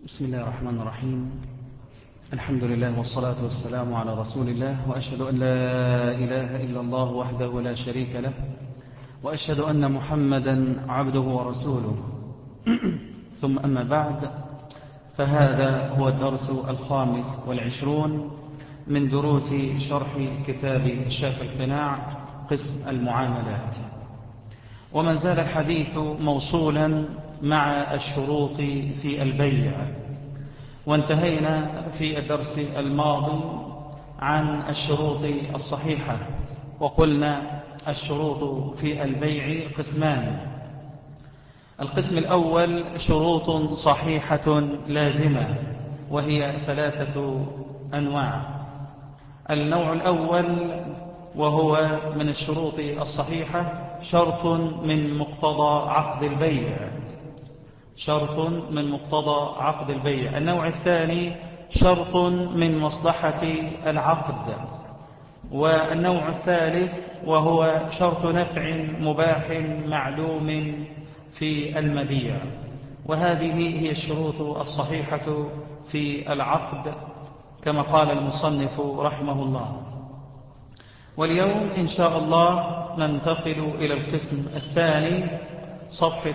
بسم الله الرحمن الرحيم. الحمد لله والصلاة والسلام على رسول الله، وأشهد أن لا إله إلا الله وحده لا شريك له، وأشهد أن محمدا عبده ورسوله. ثم أما بعد، فهذا هو الدرس 25 من دروس شرح كتاب الشافي القناع قسم المعاملات، وما زال الحديث موصولا مع الشروط في البيع. وانتهينا في الدرس الماضي عن الشروط الصحيحة، وقلنا الشروط في البيع قسمان. القسم الأول شروط صحيحة لازمة، وهي 3 أنواع. النوع الأول وهو من الشروط الصحيحة شرط من مقتضى عقد البيع، شرط من مقتضى عقد البيع. النوع الثاني شرط من مصلحة العقد. والنوع الثالث وهو شرط نفع مباح معلوم في المبيع. وهذه هي الشروط الصحيحة في العقد كما قال المصنف رحمه الله. واليوم إن شاء الله ننتقل إلى القسم الثاني، صفحة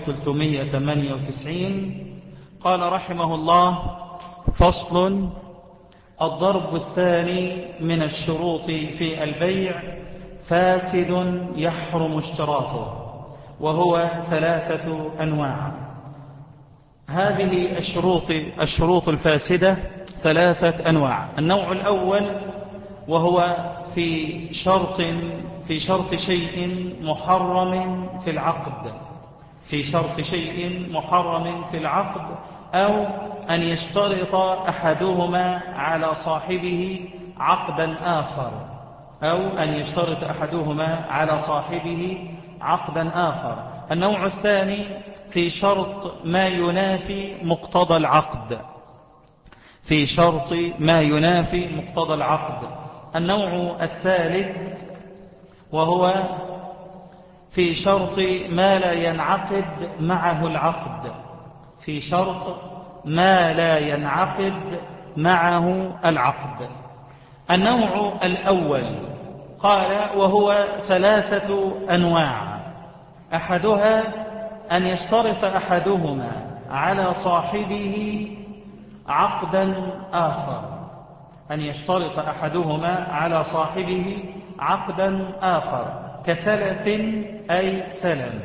398. قال رحمه الله: فصل: الضرب الثاني من الشروط في البيع فاسد يحرم اشتراطه، وهو 3 أنواع. هذه الشروط الفاسدة 3 أنواع. النوع الأول وهو في شرط شيء محرم في العقد، في شرط شيء محرم في العقد، أو أن يشترط أحدهما على صاحبه عقدا آخر، أو أن يشترط أحدهما على صاحبه عقدا آخر. النوع الثاني في شرط ما ينافي مقتضى العقد، في شرط ما ينافي مقتضى العقد. النوع الثالث وهو في شرط ما لا ينعقد معه العقد، في شرط ما لا ينعقد معه العقد. النوع الأول قال وهو 3 أنواع. أحدها أن يشترط أحدهما على صاحبه عقدا آخر، أن يشترط أحدهما على صاحبه عقدا آخر كسلف أي سلم.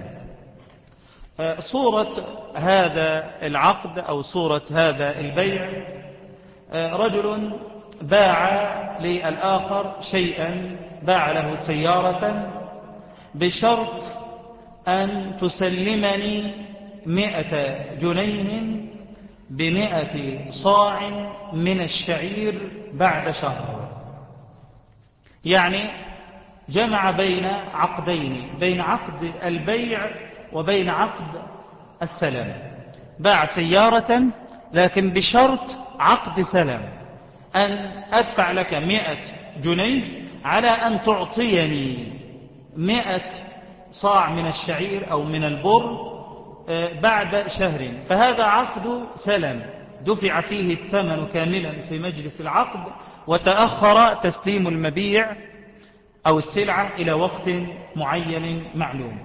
صورة هذا العقد أو صورة هذا البيع: رجل باع للآخر شيئا، باع له سيارة بشرط أن تسلمني 100 جنيه ب100 صاع من الشعير بعد شهر. يعني جمع بين عقدين، بين عقد البيع وبين عقد السلم. باع سيارة لكن بشرط عقد سلم، أن أدفع لك 100 جنيه على أن تعطيني 100 صاع من الشعير أو من البر بعد شهر. فهذا عقد سلم دفع فيه الثمن كاملا في مجلس العقد، وتأخر تسليم المبيع أو السلعة إلى وقت معين معلوم.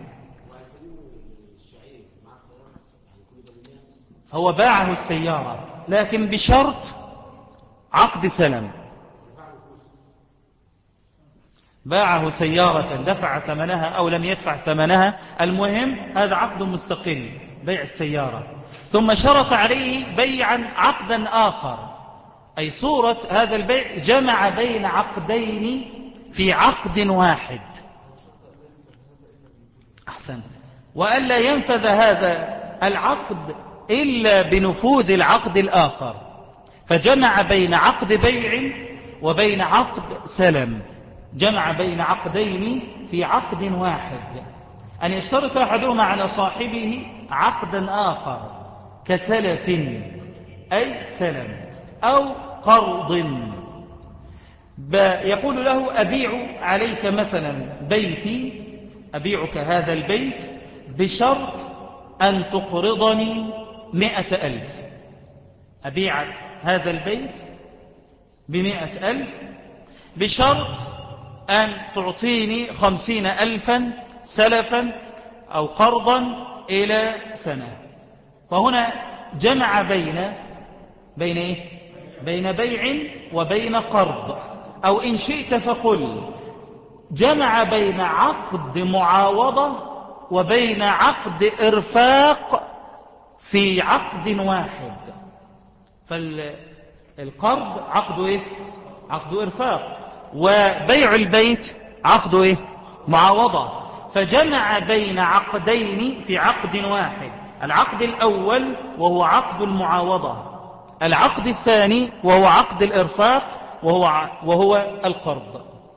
هو باعه السيارة لكن بشرط عقد سلم، باعه سيارة دفع ثمنها أو لم يدفع ثمنها، المهم هذا عقد مستقل، بيع السيارة، ثم شرط عليه بيعا عقدا آخر. أي صورة هذا البيع جمع بين عقدين في عقد واحد. أحسن. وألا ينفذ هذا العقد إلا بنفوذ العقد الآخر، فجمع بين عقد بيع وبين عقد سلم، جمع بين عقدين في عقد واحد. أن يشترط أحدهما على صاحبه عقدا آخر كسلف أي سلم، أو قرض. يقول له: أبيع عليك مثلا بيتي، أبيعك هذا البيت بشرط أن تقرضني 100,000. أبيعك هذا البيت ب100,000 بشرط أن تعطيني 50,000 سلفا أو قرضا إلى سنة. فهنا جمع بين إيه؟ بين بيع وبين قرض، أو إن شئت فقل جمع بين عقد معاوضة وبين عقد إرفاق في عقد واحد. فالقرض عقد إيه؟ عقد إرفاق، وبيع البيت عقد إيه؟ معاوضة. فجمع بين عقدين في عقد واحد، العقد الأول وهو عقد المعاوضة، العقد الثاني وهو عقد الإرفاق وهو القرض.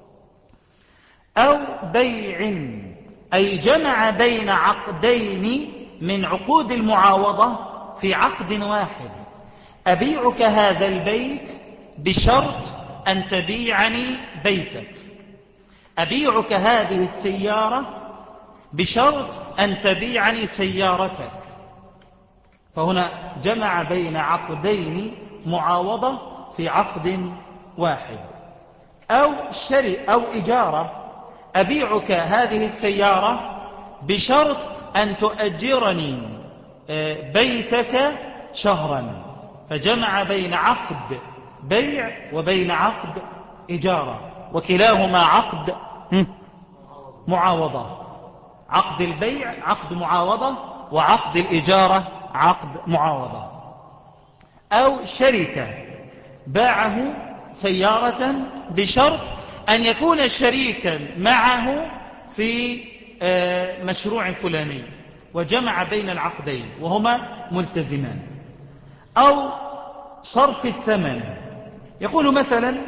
أو بيع، أي جمع بين عقدين من عقود المعاوضة في عقد واحد. أبيعك هذا البيت بشرط أن تبيعني بيتك، أبيعك هذه السيارة بشرط أن تبيعني سيارتك. فهنا جمع بين عقدين معاوضة في عقد واحد. أو إجارة، أبيعك هذه السيارة بشرط أن تؤجرني بيتك شهرا. فجمع بين عقد بيع وبين عقد إجارة، وكلاهما عقد معاوضة. عقد البيع عقد معاوضة، وعقد الإجارة عقد معاوضة. أو شركة، باعه سيارة بشرط أن يكون شريكا معه في مشروع فلاني، وجمع بين العقدين وهما ملتزمان. أو صرف الثمن، يقول مثلا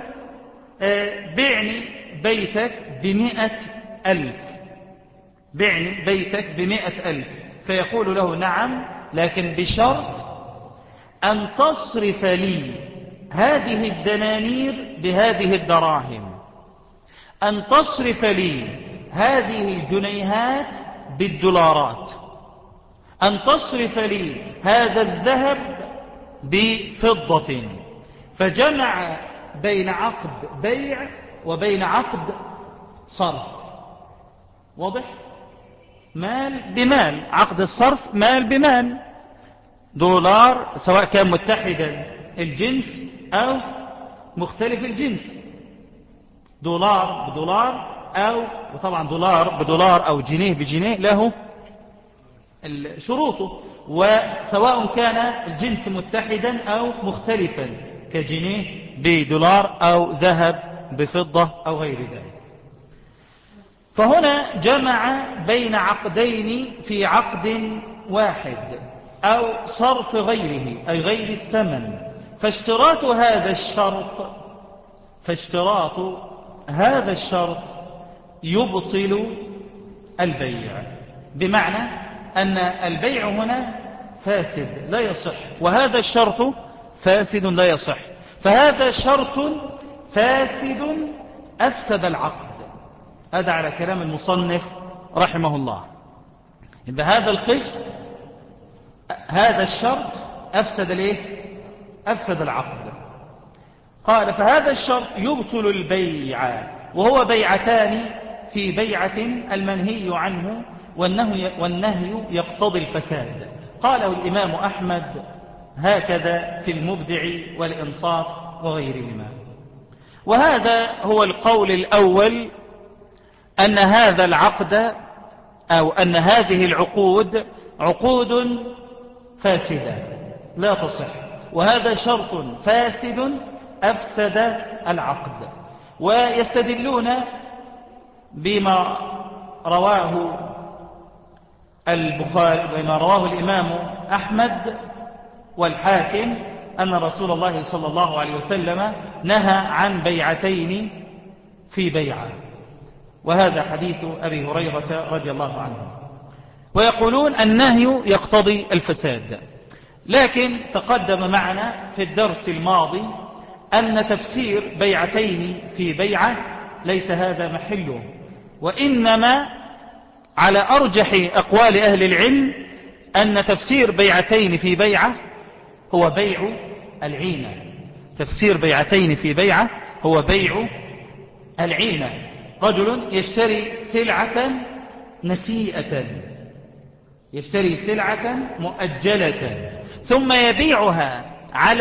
بعني بيتك ب100,000، بعني بيتك ب100,000، فيقول له نعم، لكن بشرط أن تصرف لي هذه الدنانير بهذه الدراهم، أن تصرف لي هذه الجنيهات بالدولارات، أن تصرف لي هذا الذهب بفضة. فجمع بين عقد بيع وبين عقد صرف. واضح؟ مال بمال، عقد الصرف مال بمال، دولار سواء كان متحدا الجنس أو مختلف الجنس، دولار بدولار، أو وطبعا دولار بدولار أو جنيه بجنيه له شروطه، وسواء كان الجنس متحدا أو مختلفا كجنيه بدولار أو ذهب بفضة أو غير ذلك. فهنا جمع بين عقدين في عقد واحد. أو صرف غيره أي غير الثمن. فاشتراط هذا الشرط يبطل البيع، بمعنى أن البيع هنا فاسد لا يصح، وهذا الشرط فاسد لا يصح، فهذا شرط فاسد أفسد العقد. هذا على كلام المصنف رحمه الله. إذا هذا القسم، هذا الشرط أفسد العقد. قال فهذا الشرط يبطل البيع، وهو بيعتان في بيعة المنهي عنه، والنهي يقتضي الفساد. قاله الإمام أحمد هكذا في المبدع والإنصاف وغيرهما. وهذا هو القول الأول، أن هذا العقد أو أن هذه العقود عقود فاسدة لا تصح، وهذا شرط فاسد أفسد العقد. ويستدلون بما رواه البخاري، بما رواه الإمام أحمد والحاكم، أن رسول الله صلى الله عليه وسلم نهى عن بيعتين في بيعة، وهذا حديث أبي هريرة رضي الله عنه. ويقولون النهي يقتضي الفساد، لكن تقدم معنا في الدرس الماضي أن تفسير بيعتين في بيعة ليس هذا محله، وإنما على أرجح أقوال أهل العلم أن تفسير بيعتين في بيعة هو بيع العينة. تفسير بيعتين في بيعة هو بيع العينة. رجل يشتري سلعة نسيئة، يشتري سلعة مؤجلة ثم يبيعها على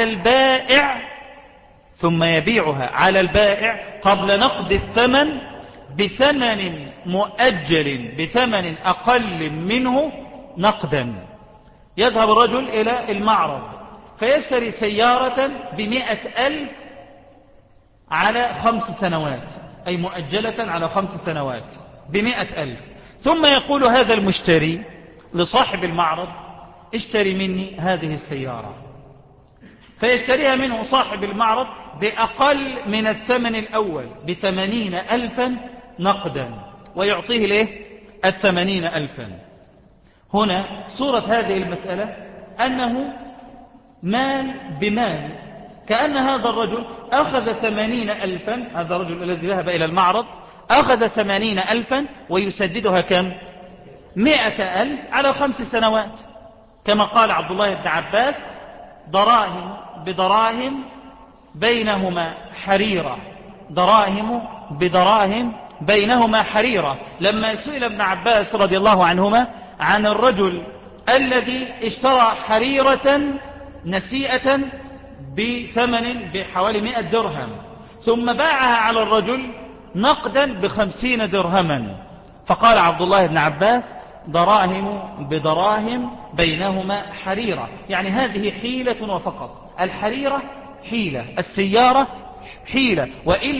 البائع قبل نقد الثمن بثمن مؤجل، بثمن أقل منه نقدا. يذهب الرجل إلى المعرض فيشتري سيارة ب100,000 على 5 سنوات، أي مؤجلة على 5 سنوات ب100,000. ثم يقول هذا المشتري لصاحب المعرض: اشتري مني هذه السيارة. فيشتريها منه صاحب المعرض بأقل من الثمن الأول ب80,000 نقدا، ويعطيه له 80,000. هنا صورة هذه المسألة أنه مال بمال، كأن هذا الرجل أخذ 80,000، هذا الرجل الذي ذهب إلى المعرض أخذ 80,000 ويسددها كم؟ 100,000 على 5 سنوات، كما قال عبد الله بن عباس: دراهم بدراهم بينهما حريرة، دراهم بدراهم بينهما حريرة. لما سئل ابن عباس رضي الله عنهما عن الرجل الذي اشترى حريرة نسيئة بثمن بحوالي 100 درهم ثم باعها على الرجل نقدا ب50 درهما، فقال عبد الله بن عباس: دراهم بدراهم بينهما حريرة، يعني هذه حيلة وفقط. الحريرة حيلة، السيارة حيلة،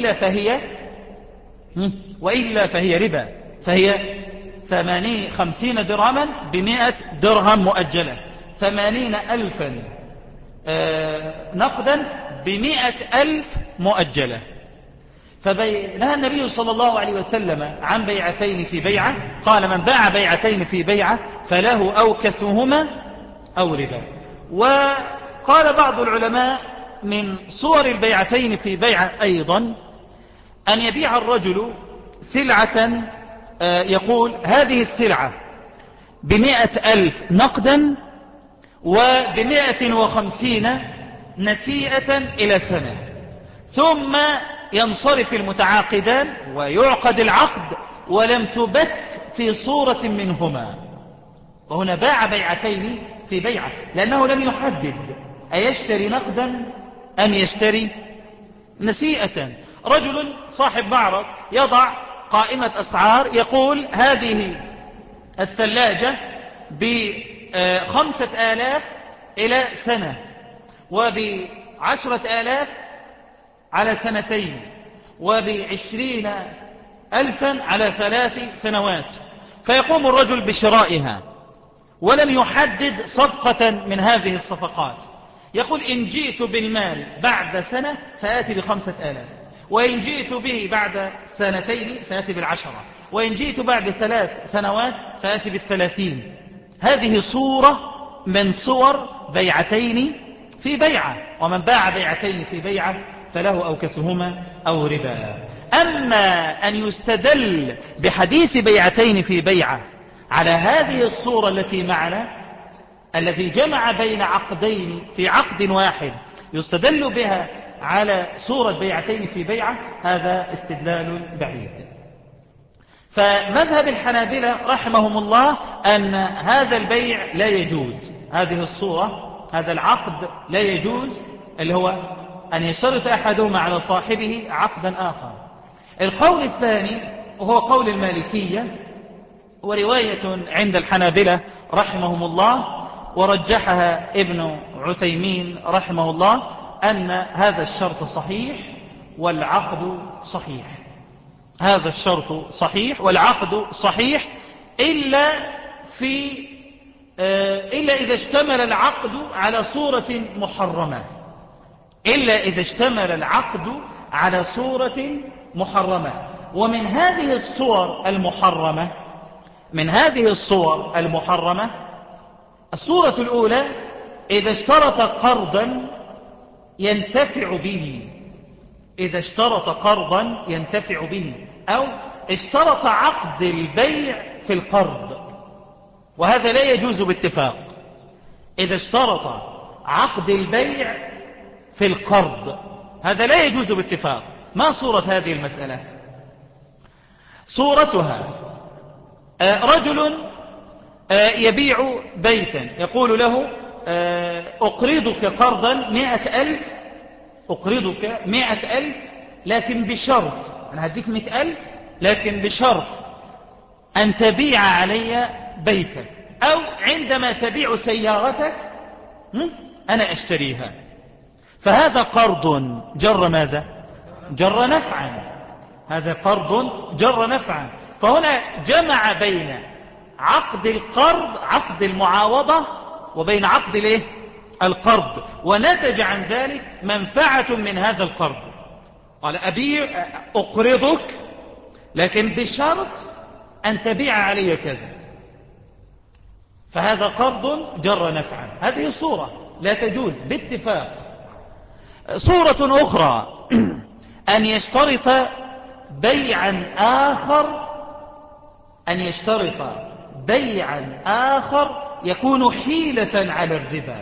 وإلا فهي ربا، فهي 50 درهما ب100 درهم مؤجلة، 80,000 نقدا ب100,000 مؤجلة. فنهى النبي صلى الله عليه وسلم عن بيعتين في بيعة، قال: من باع بيعتين في بيعة فله أوكسهما أو ربا. وقال بعض العلماء من صور البيعتين في بيعة أيضا أن يبيع الرجل سلعة، يقول: هذه السلعة ب100,000 نقدا وب150 نسيئة إلى سنة، ثم ينصرف المتعاقدان ويعقد العقد ولم تبت في صورة منهما. وهنا باع بيعتين في بيعة، لأنه لم يحدد أيشتري نقدا أم يشتري نسيئة. رجل صاحب معرض يضع قائمة أسعار، يقول: هذه الثلاجة ب5,000 إلى سنة، وب10,000 على سنتين، وب20,000 على 3 سنوات. فيقوم الرجل بشرائها ولم يحدد صفقة من هذه الصفقات. يقول: إن جئت بالمال بعد سنة سآتي ب5,000، وإن جئت به بعد سنتين سآتي بال10، وإن جئت بعد 3 سنوات سآتي بال30. هذه صورة من صور بيعتين في بيعة. ومن باع بيعتين في بيعة فله أوكسهما أو ربا. أما أن يستدل بحديث بيعتين في بيعة على هذه الصورة التي معنا، الذي جمع بين عقدين في عقد واحد، يستدل بها على صورة بيعتين في بيعة، هذا استدلال بعيد. فمذهب الحنابلة رحمهم الله أن هذا البيع لا يجوز، هذه الصورة، هذا العقد لا يجوز، اللي هو أن يشترط أحدهما على صاحبه عقدا آخر. القول الثاني وهو قول المالكية، ورواية عند الحنابلة رحمهم الله، ورجحها ابن عثيمين رحمه الله، أن هذا الشرط صحيح والعقد صحيح. هذا الشرط صحيح والعقد صحيح، إلا إذا اشتمل العقد على صورة محرمة، إلا إذا اشتمل العقد على صورة محرمة. ومن هذه الصور المحرمة، الصورة الأولى: إذا اشترط قرضا ينتفع به، إذا اشترط قرضا ينتفع به، أو اشترط عقد البيع في القرض، وهذا لا يجوز باتفاق. إذا اشترط عقد البيع في القرض، هذا لا يجوز باتفاق. ما صورة هذه المسألة؟ صورتها رجل يبيع بيتا، يقول له أقرضك قرضا 100,000، أقرضك 100,000 لكن بشرط، أنا هديك 100,000 لكن بشرط أن تبيع علي بيتك، أو عندما تبيع سيارتك أنا أشتريها. فهذا قرض جر ماذا؟ جر نفعا. هذا قرض جر نفعا. فهنا جمع بين عقد القرض، عقد المعاوضة، وبين عقد الايه؟ القرض، ونتج عن ذلك منفعة من هذا القرض. قال أقرضك لكن بشرط أن تبيع علي كذا، فهذا قرض جر نفعا. هذه صورة لا تجوز باتفاق. صورة أخرى أن يشترط بيعا آخر، أن يشترط بيعا آخر يكون حيلة على الربا.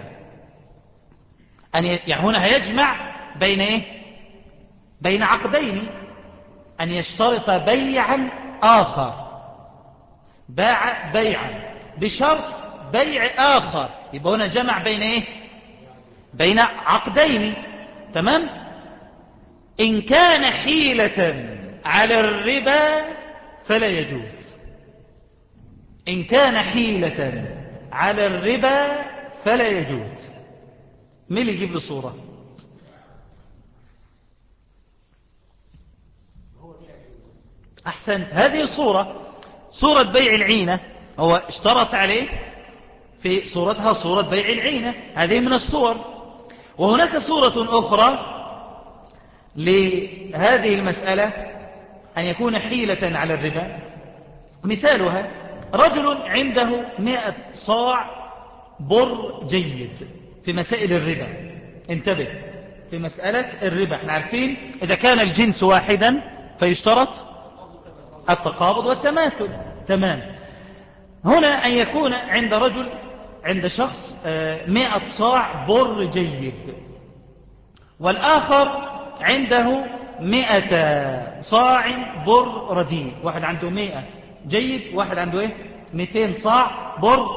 يعني هنا هيجمع بين إيه؟ بين عقدين. أن يشترط بيعا آخر، باع بيعا بشرط بيع آخر، يبقى هنا جمع بين إيه؟ بين عقدين. تمام؟ إن كان حيلة على الربا فلا يجوز. إن كان حيلة على الربا فلا يجوز. مين اللي يجيب له صورة؟ أحسنت. هذه صورة بيع العينة، هو اشترط عليه في صورتها صورة بيع العينة، هذه من الصور. وهناك صورة أخرى لهذه المسألة أن يكون حيلة على الربا. مثالها رجل عنده 100 صاع بر جيد في مسائل الربا. انتبه، في مسألة الربا احنا عارفين إذا كان الجنس واحدا فيشترط التقابض والتماثل. تمام. هنا أن يكون عند رجل، عند شخص 100 صاع بر جيد، والآخر عنده 100 صاع بر رديء. واحد عنده 100 جيد، واحد عنده 200 صاع بر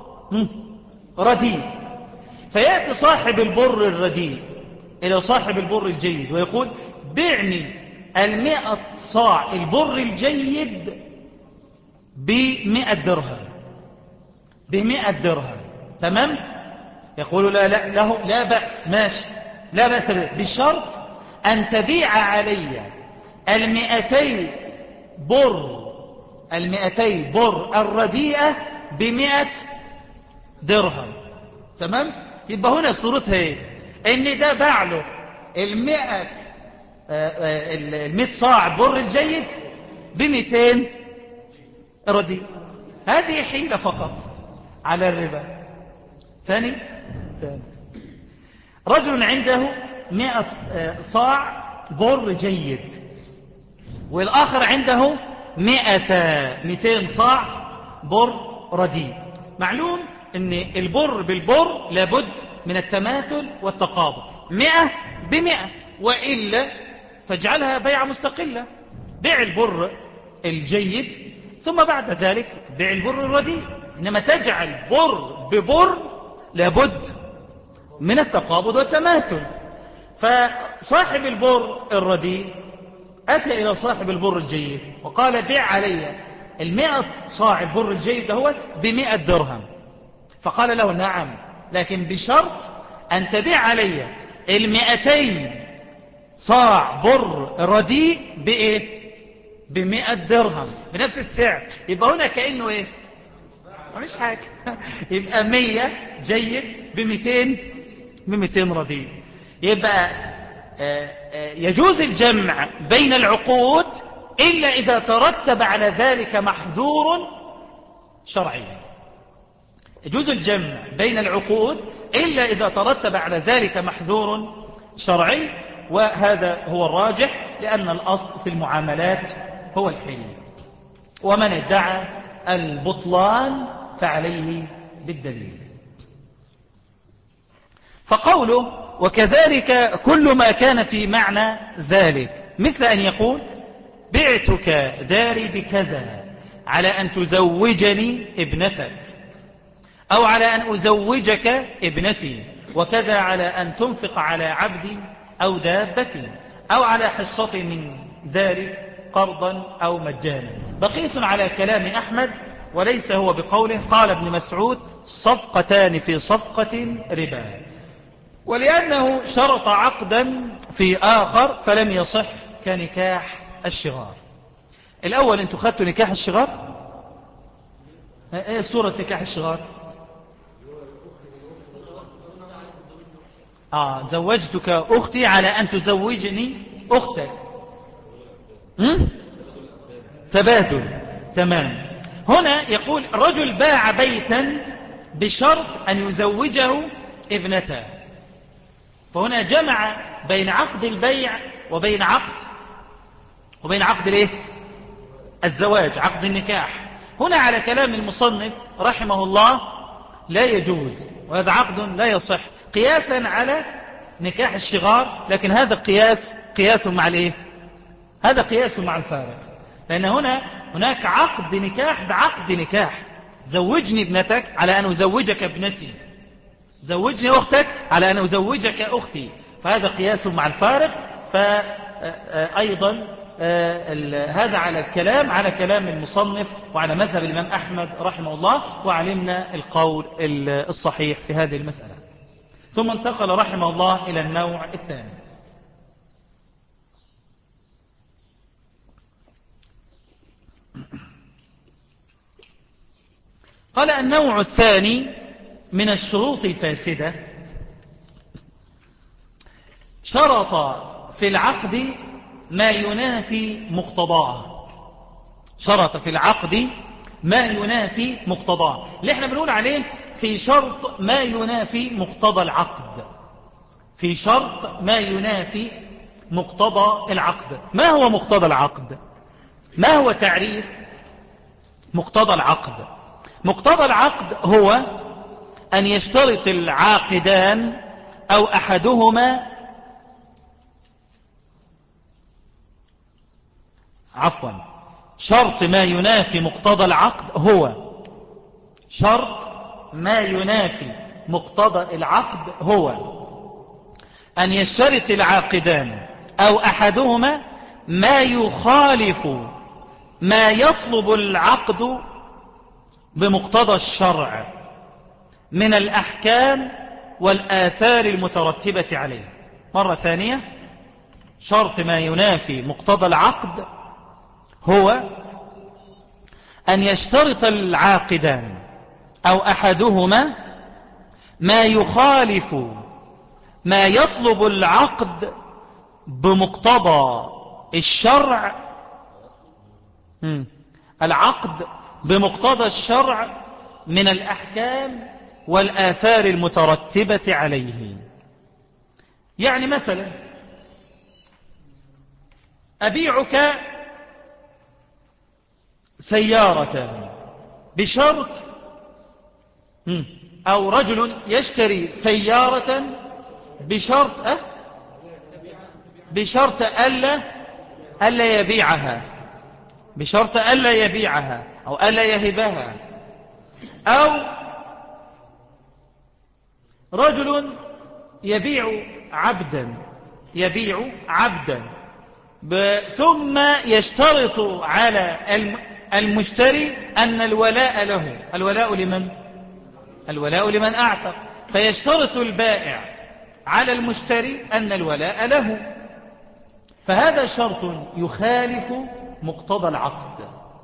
رديء. فيأتي صاحب البر الرديء إلى صاحب البر الجيد ويقول بعني 100 صاع البر الجيد ب100 درهم، ب100 درهم. تمام؟ يقول لا بأس، ماشي، لا بأس، بشرط أن تبيع علي 200 بر الرديئة ب100 درهم. تمام؟ يبقى هنا صورتها ايه؟ ان ده باع له 100 صاع بر الجيد ب200 رديء. هذه حيلة فقط على الربا. ثاني رجل عنده 100 صاع بر جيد، والآخر عنده 200 صاع بر رديء. معلوم ان البر بالبر لابد من التماثل والتقابض، 100 ب100، وإلا فاجعلها بيعة مستقلة، بيع البر الجيد ثم بعد ذلك بيع البر الرديء. إنما تجعل بر ببر لابد من التقابض والتماثل. فصاحب البر الرديء أتى إلى صاحب البر الجيد وقال بيع علي 100 صاع البر الجيد دهوت ب100 درهم. فقال له نعم، لكن بشرط أن تبيع علي 200 صاع بر رديء بإيه؟ ب100 درهم بنفس السعر. يبقى هنا كأنه إيه؟ مش حاجة. يبقى 100 جيد ب200 رديء. يبقى يجوز الجمع بين العقود إلا إذا ترتب على ذلك محذور شرعي. يجوز الجمع بين العقود إلا إذا ترتب على ذلك محذور شرعي، وهذا هو الراجح، لأن الأصل في المعاملات هو الحل. ومن ادعى البطلان فعليه بالدليل. فقوله وكذلك كل ما كان في معنى ذلك، مثل أن يقول بعتك داري بكذا على أن تزوجني ابنتك، أو على أن أزوجك ابنتي، وكذا على أن تنفق على عبدي أو دابتي، أو على حصة من ذلك قرضا أو مجانا. بقيس على كلام أحمد وليس هو بقوله. قال ابن مسعود صفقتان في صفقة ربا، ولأنه شرط عقدا في آخر فلم يصح كنكاح الشغار. الأول أنتوا خدتوا نكاح الشغار؟ ايه صورة نكاح الشغار؟ زوجتك أختي على أن تزوجني أختك. تبادل. تمام. هنا يقول رجل باع بيتا بشرط أن يزوجه ابنته، فهنا جمع بين عقد البيع وبين عقد الايه؟ الزواج، عقد النكاح. هنا على كلام المصنف رحمه الله لا يجوز، وهذا عقد لا يصح قياسا على نكاح الشغار، لكن هذا قياس مع الايه؟ هذا قياس مع الفارق، لأن هناك عقد نكاح بعقد نكاح. زوجني ابنتك على أن أزوجك ابنتي، زوجني أختك على أن أزوجك أختي، فهذا قياس مع الفارق. فأيضا هذا على كلام المصنف وعلى مذهب الإمام أحمد رحمه الله، وعلمنا القول الصحيح في هذه المسألة. ثم انتقل رحمه الله إلى النوع الثاني. قال النوع الثاني من الشروط الفاسدة شرط في العقد ما ينافي مقتضاه. شرط في العقد ما ينافي مقتضاه، اللي احنا بنقول عليه في شرط ما ينافي مقتضى العقد. في شرط ما ينافي مقتضى العقد. ما هو مقتضى العقد؟ ما هو تعريف مقتضى العقد؟ مقتضى العقد هو أن يشترط العاقدان أو أحدهما شرط ما ينافي مقتضى العقد هو شرط ما ينافي مقتضى العقد هو أن يشترط العاقدان أو أحدهما ما يخالف ما يطلب العقد بمقتضى الشرع من الأحكام والآثار المترتبة عليه. مرة ثانية، شرط ما ينافي مقتضى العقد هو أن يشترط العاقدان أو أحدهما ما يخالف ما يطلب العقد بمقتضى الشرع، العقد بمقتضى الشرع من الأحكام والآثار المترتبة عليه. يعني مثلا أبيعك سيارة بشرط، أو رجل يشتري سيارة بشرط ألا يبيعها، بشرط ألا يبيعها أو ألا يهبها. أو رجل يبيع عبدا ثم يشترط على المشتري أن الولاء له. الولاء لمن؟ الولاء لمن أعتق. فيشترط البائع على المشتري أن الولاء له، فهذا شرط يخالف مقتضى العقد.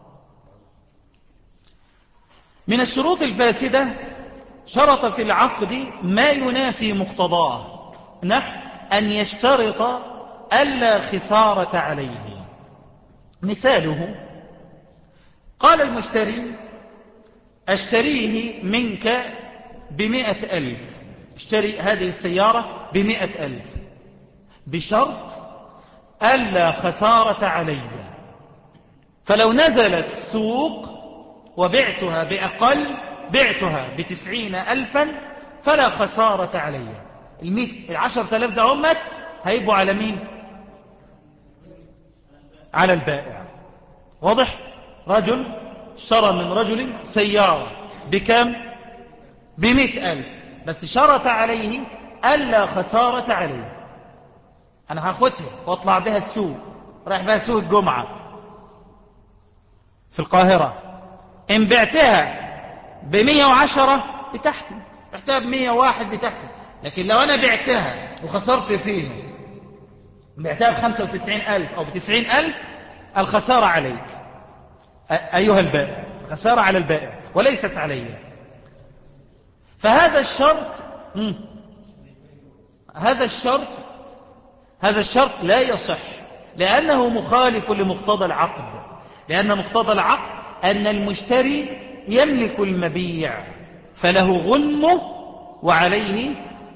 من الشروط الفاسدة شرط في العقد ما ينافي مقتضاه، نحو أن يشترط ألا خسارة عليه. مثاله قال المشتري أشتريه منك ب100,000، اشتري هذه السيارة ب100,000 بشرط ألا خسارة علي، فلو نزل السوق وبعتها بأقل، بعتها ب90,000 فلا خسارة علي. ال10,000 ده همت هيبقوا على مين؟ على البائع. واضح؟ رجل اشترى من رجل سيارة بكم؟ ب100,000، بس شرط عليه ألا خسارة عليه. أنا هاخدها واطلع بها السوق، رايح بها سوق الجمعة في القاهرة، إن بعتها ب110 بتحتي، بعتها ب101 بتحتي. لكن لو أنا بعتها وخسرت فيه، بعتها ب95,000 أو ب90,000، الخسارة عليك أيها البائع، خسارة على البائع وليست علي. فهذا الشرط هذا الشرط لا يصح، لأنه مخالف لمقتضى العقد. لأن مقتضى العقد أن المشتري يملك المبيع، فله غنمه وعليه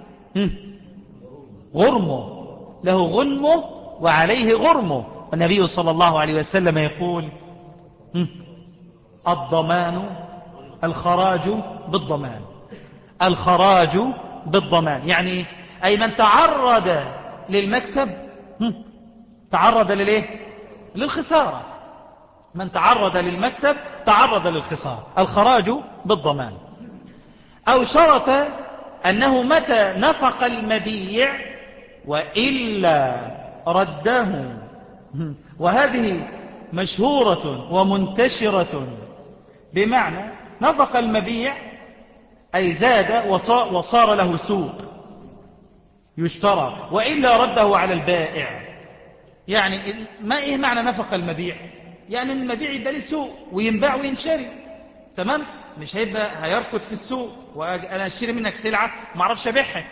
غرمه، له غنمه وعليه غرمه. والنبي صلى الله عليه وسلم يقول الضمان الخراج بالضمان، الخراج بالضمان. يعني أي من تعرض للمكسب تعرض للإيه؟ للخسارة. من تعرض للمكسب تعرض للخسارة، الخراج بالضمان. أو شرط أنه متى نفق المبيع وإلا رده. وهذه مشهورة ومنتشرة، بمعنى نفق المبيع أي زاد وصار له سوق يشترى، وإلا رده على البائع. يعني ما إيه معنى نفق المبيع؟ يعني المبيع يبقى له سوق وينباع وينشري، تمام؟ مش هيركض في السوق وأنا أشتري منك سلعة ما أعرفش أبيعها.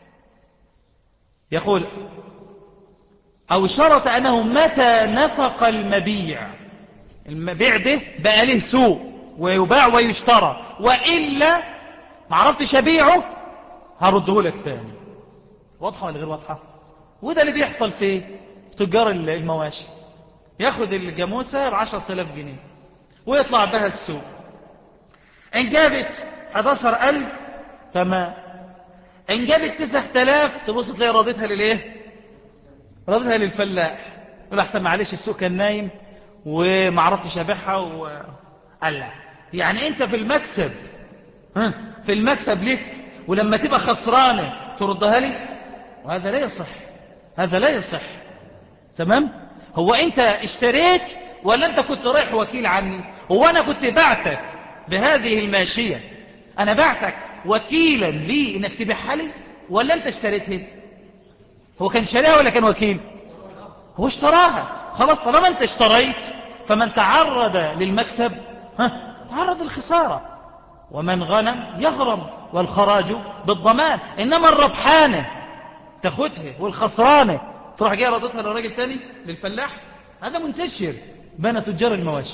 يقول أو شرط أنه متى نفق المبيع ده بقى له سوق ويباع ويشترى، وإلا ما عرفتش أبيعه هرده لك تاني. واضحة ولا غير واضحة؟ وده اللي بيحصل في تجار المواشي، ياخد الجاموسة ب10,000 جنيه ويطلع بها السوق. إن جابت 11,000 تمام، إن جابت 9,000 تبص تلاقي راضتها للإيه؟ راضتها للفلاح. يقول أحسن معلش السوق كان نايم وما عرفتش أبيعها قال لا. يعني أنت في المكسب، في المكسب لك، ولما تبقى خسرانة تردها لي، وهذا لا يصح، هذا لا يصح. تمام؟ هو أنت اشتريت ولا أنت كنت رايح وكيل عني؟ هو أنا كنت بعتك بهذه الماشية، أنا بعتك وكيلا لي إنك تبيعها لي، ولا أنت اشتريتها؟ هو كان شاريها ولا كان وكيل؟ هو اشتراها. خلاص، طالما أنت اشتريت، فمن تعرض للمكسب تعرض للخسارة، ومن غنم يغرم، والخراج بالضمان. إنما الربحانة تاخدها والخسرانة تروح جايه رضتها للراجل تاني للفلاح، هذا منتشر بين تجار المواشي.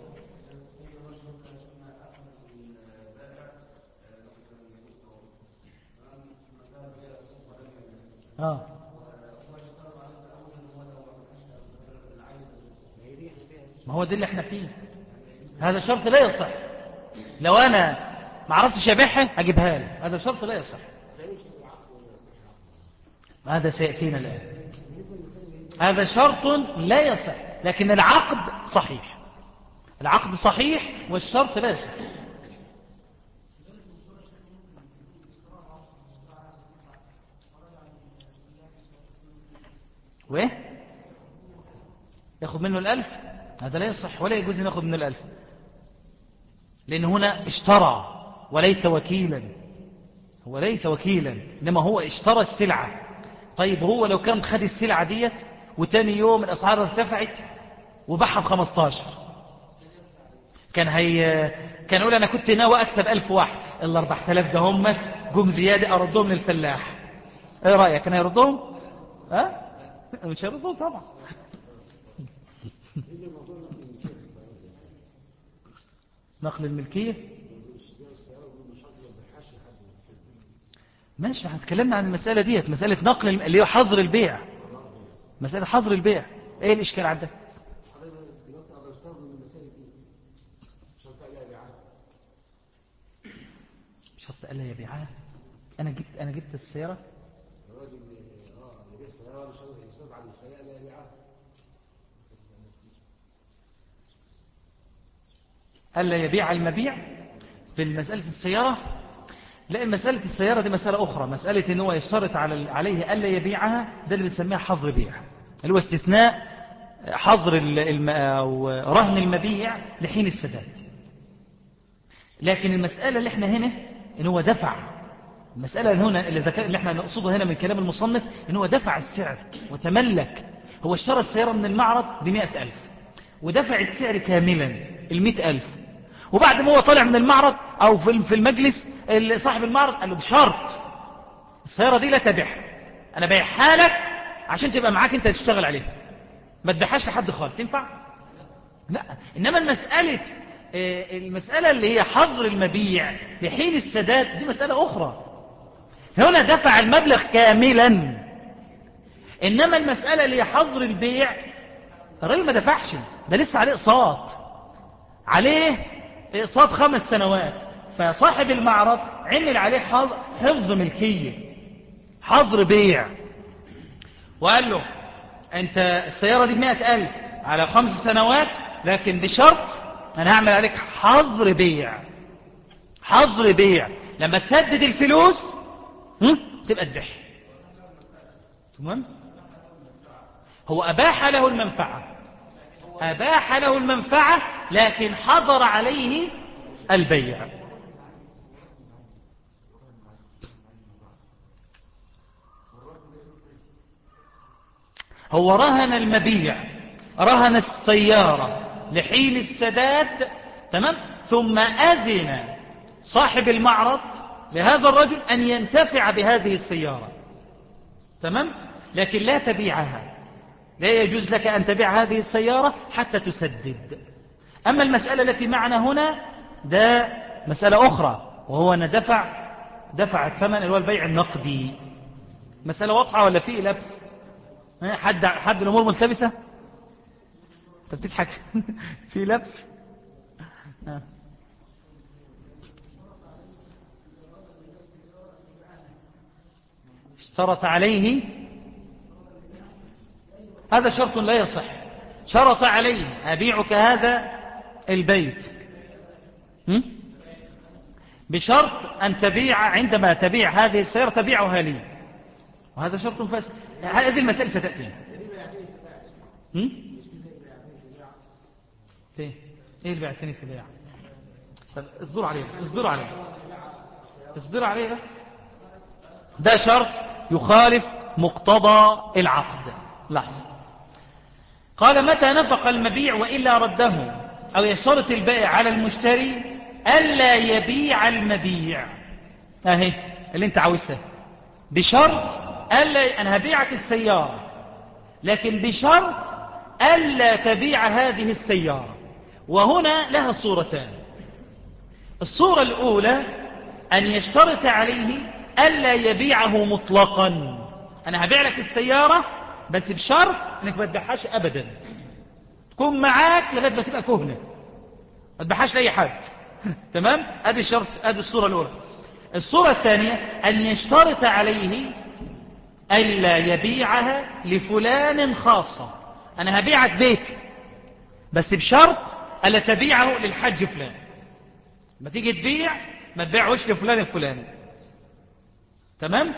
ما هو ده اللي احنا فيه، هذا شرط لا يصح. لو انا ما عرفتش ابيعها اجيبها له، هذا شرط لا يصح. هذا سيأتينا الآن. هذا شرط لا يصح، لكن العقد صحيح، العقد صحيح والشرط لا يصح. وإيه؟ يأخذ منه 1,000؟ هذا لا يصح ولا يجوز أن يأخذ منه 1,000، لأن هنا اشترى وليس وكيلا. هو ليس وكيلا، إنما هو اشترى السلعة. طيب هو لو كان خد السلعة ديت وتاني يوم الأسعار ارتفعت وباعها ب15، كان يقول أنا كنت ناوي أكسب 1,000 واحد، إلا 4,000 ده هم جم زيادة أردهم للفلاح. إيه رأيك؟ كان هيردهم؟ مش هيردهم طبعا. نقل الملكية ماشي، هنتكلمنا عن المسألة ديت، مسألة نقل اللي هو حظر البيع، مسألة حظر البيع. ايه الاشكال عندك؟ شرط ألا يبيعها. انا جبت السيارة ألا يبيع المبيع في مسألة السيارة. لا، مسألة السيارة دي مسألة أخرى. مسألة إن هو يشترط عليه ألا يبيعها، ده اللي بنسميها حظر بيع، اللي هو استثناء حظر أو رهن المبيع لحين السداد. لكن المسألة اللي احنا هنا إن هو دفع، المسألة هنا اللي احنا نقصدها هنا من كلام المصنف إن هو دفع السعر وتملك. هو اشترى السيارة من المعرض ب100,000 ودفع السعر كاملا 100,000، وبعد ما هو طالع من المعرض أو في المجلس صاحب المعرض قال له بشرط السيارة دي لا تبيعها، أنا بايعها لك عشان تبقى معاك أنت تشتغل عليها، ما تبيعهاش لحد خالص. ينفع؟ لا. إنما المسألة اللي هي حظر المبيع لحين السداد دي مسألة أخرى. هنا دفع المبلغ كاملا. إنما المسألة اللي هي حظر البيع، الراجل ما دفعش، ده لسه عليه اقساط، عليه اقساط 5 سنوات، فصاحب المعرض عمل عليه حفظ ملكية، حظر بيع، وقال له أنت السيارة دي ب100,000 على 5 سنوات، لكن بشرط أنا هعمل عليك حظر بيع. حظر بيع لما تسدد الفلوس تبقى تبيع. تمام؟ هو أباح له المنفعة، أباح له المنفعة، لكن حظر عليه البيع. هو رهن المبيع، رهن السيارة لحين السداد، تمام، ثم أذن صاحب المعرض لهذا الرجل أن ينتفع بهذه السيارة، تمام، لكن لا تبيعها، لا يجوز لك أن تبيع هذه السيارة حتى تسدد. أما المسألة التي معنا هنا ده مسألة أخرى، وهو أن دفع الثمن اللي هو البيع النقدي. مسألة واضحة ولا فيه لبس؟ حد الأمور ملتبسة؟ أنت بتضحك. في لبس. اشترط عليه، هذا شرط لا يصح. شرط عليه أبيعك هذا البيت بشرط أن تبيع، عندما تبيع هذه السيارة تبيعها لي، وهذا شرط فاسد. هذه المسألة ستأتي. ايه اللي بعتني في بيع؟ طب اصبروا عليه بس، اصبروا عليه بس. ده شرط يخالف مقتضى العقد. لحظة. قال متى نفق المبيع وإلا رده، أو يشترط البائع على المشتري ألا يبيع المبيع. اهي اللي انت عاوزها، بشرط ألا، أنا هبيعك السيارة لكن بشرط ألا تبيع هذه السيارة. وهنا لها صورتان. الصورة الأولى أن يشترط عليه ألا يبيعه مطلقا، أنا هبيع لك السيارة بس بشرط أنك ما تبيعهاش أبدا، تكون معاك لغاية ما تبقى كهنة، ما تبيعهاش لأي حد. تمام؟ هذه الشرط، هذه الصورة الأولى. الصورة الثانية أن يشترط عليه ألا يبيعها لفلان خاصة، أنا هبيعك بيتي بس بشرط ألا تبيعه للحج فلان، ما تيجي تبيع ما تبيعوش لفلان الفلاني. تمام؟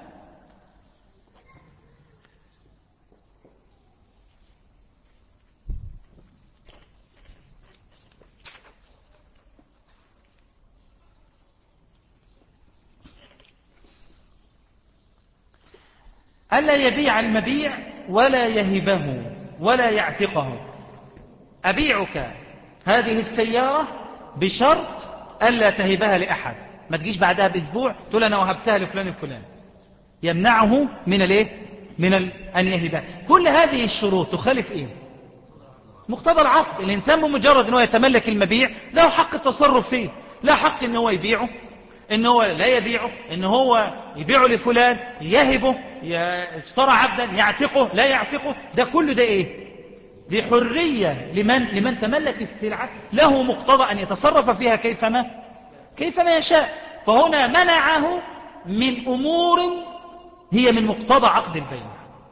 ألا يبيع المبيع ولا يهبه ولا يعتقه. أبيعك هذه السيارة بشرط ألا تهبها لأحد، ما تجيش بعدها بأسبوع تقول أنا وهبتها لفلان الفلان، يمنعه من أن يهبها. كل هذه الشروط تخالف إيه؟ مقتضى العقد. الإنسان بمجرد أنه يتملك المبيع له حق التصرف فيه، لا حق أنه يبيعه، أنه لا يبيعه، أنه هو يبيعه لفلان، يهبه، اشترى عبدا يعتقه لا يعتقه. ده كله ده إيه؟ دي حرية لمن تملك السلعة، له مقتضى أن يتصرف فيها كيفما يشاء. فهنا منعه من أمور هي من مقتضى عقد البيع.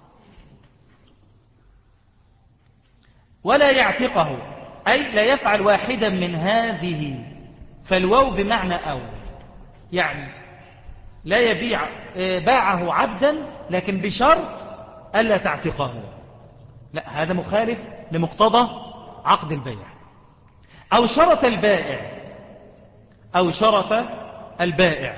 ولا يعتقه أي لا يفعل واحدا من هذه، فالواو بمعنى أو، يعني لا يبيع، باعه عبدا لكن بشرط ألا تعتقه، لا، هذا مخالف لمقتضى عقد البيع. أو شرط البائع، أو شرط البائع،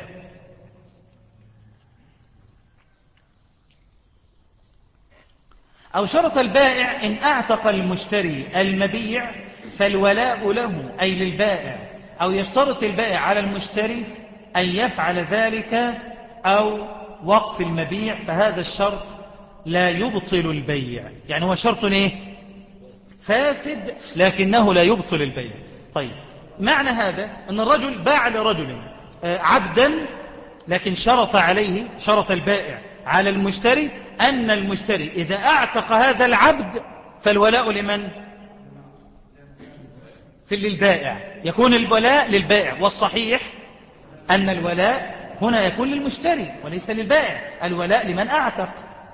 أو شرط البائع إن أعتق المشتري المبيع فالولاء له أي للبائع، أو يشترط البائع على المشتري أن يفعل ذلك، أو وقف المبيع، فهذا الشرط لا يبطل البيع. يعني هو شرط إيه؟ فاسد لكنه لا يبطل البيع. طيب، معنى هذا أن الرجل باع لرجل عبدا، لكن شرط البائع على المشتري أن المشتري إذا أعتق هذا العبد فالولاء لمن؟ في للبائع، يكون الولاء للبائع. والصحيح أن الولاء هنا يكون للمشتري وليس للبائع، الولاء لمن أعتق.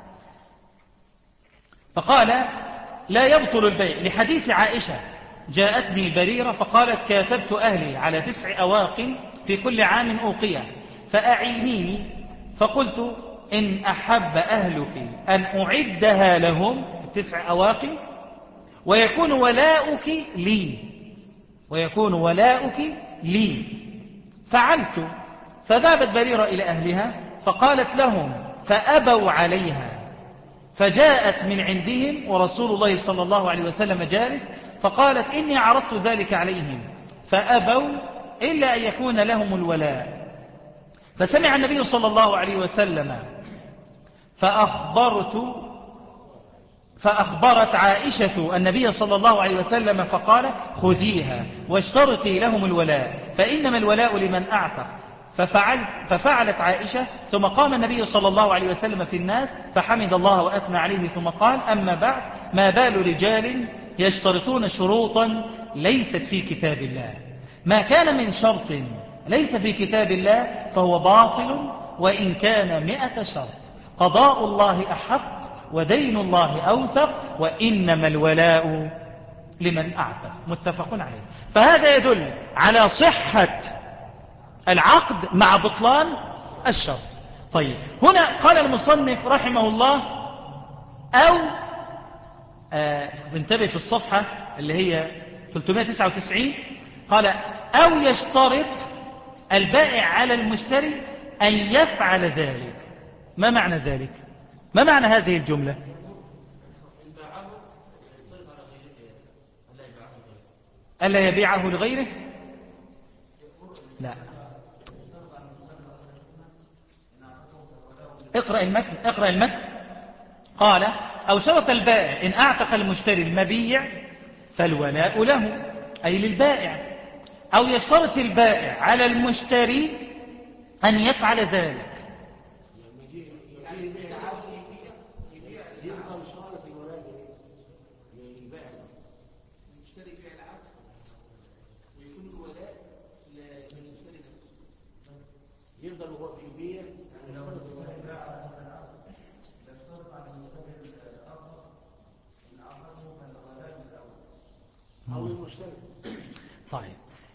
فقال لا يبطل البيع لحديث عائشة: جاءتني بريرة فقالت: كاتبت أهلي على 9 أواق في كل عام أوقية فأعينيني. فقلت: إن أحب أهلك أن أعدها لهم 9 أواق ويكون ولاؤك لي فعلت. فذهبت بريرة إلى أهلها فقالت لهم فأبوا عليها، فجاءت من عندهم ورسول الله صلى الله عليه وسلم جالس، فقالت: إني عرضت ذلك عليهم فأبوا إلا أن يكون لهم الولاء. فسمع النبي صلى الله عليه وسلم فأخبرت عائشة النبي صلى الله عليه وسلم فقال: خذيها واشترطي لهم الولاء، فإنما الولاء لمن أعتق. ففعلت عائشة، ثم قام النبي صلى الله عليه وسلم في الناس فحمد الله وأثنى عليه، ثم قال: أما بعد، ما بال رجال يشترطون شروطا ليست في كتاب الله، ما كان من شرط ليس في كتاب الله فهو باطل وإن كان 100 شرط، قضاء الله أحق ودين الله أوثق، وإنما الولاء لمن أعتق. متفق عليه. فهذا يدل على صحة العقد مع بطلان الشرط. طيب، هنا قال المصنف رحمه الله: أو انتبه في الصفحة اللي هي 399، قال: أو يشترط البائع على المشتري أن يفعل ذلك. ما معنى ذلك؟ ما معنى هذه الجملة؟ ألا يبيعه لغيره؟ لا، اقرأ المتن. قال: أو شرط البائع إن أعتق المشتري المبيع فالولاء له أي للبائع، أو يشترط البائع على المشتري أن يفعل ذلك. يفضل هو بيبيع أو المشتري. طيب،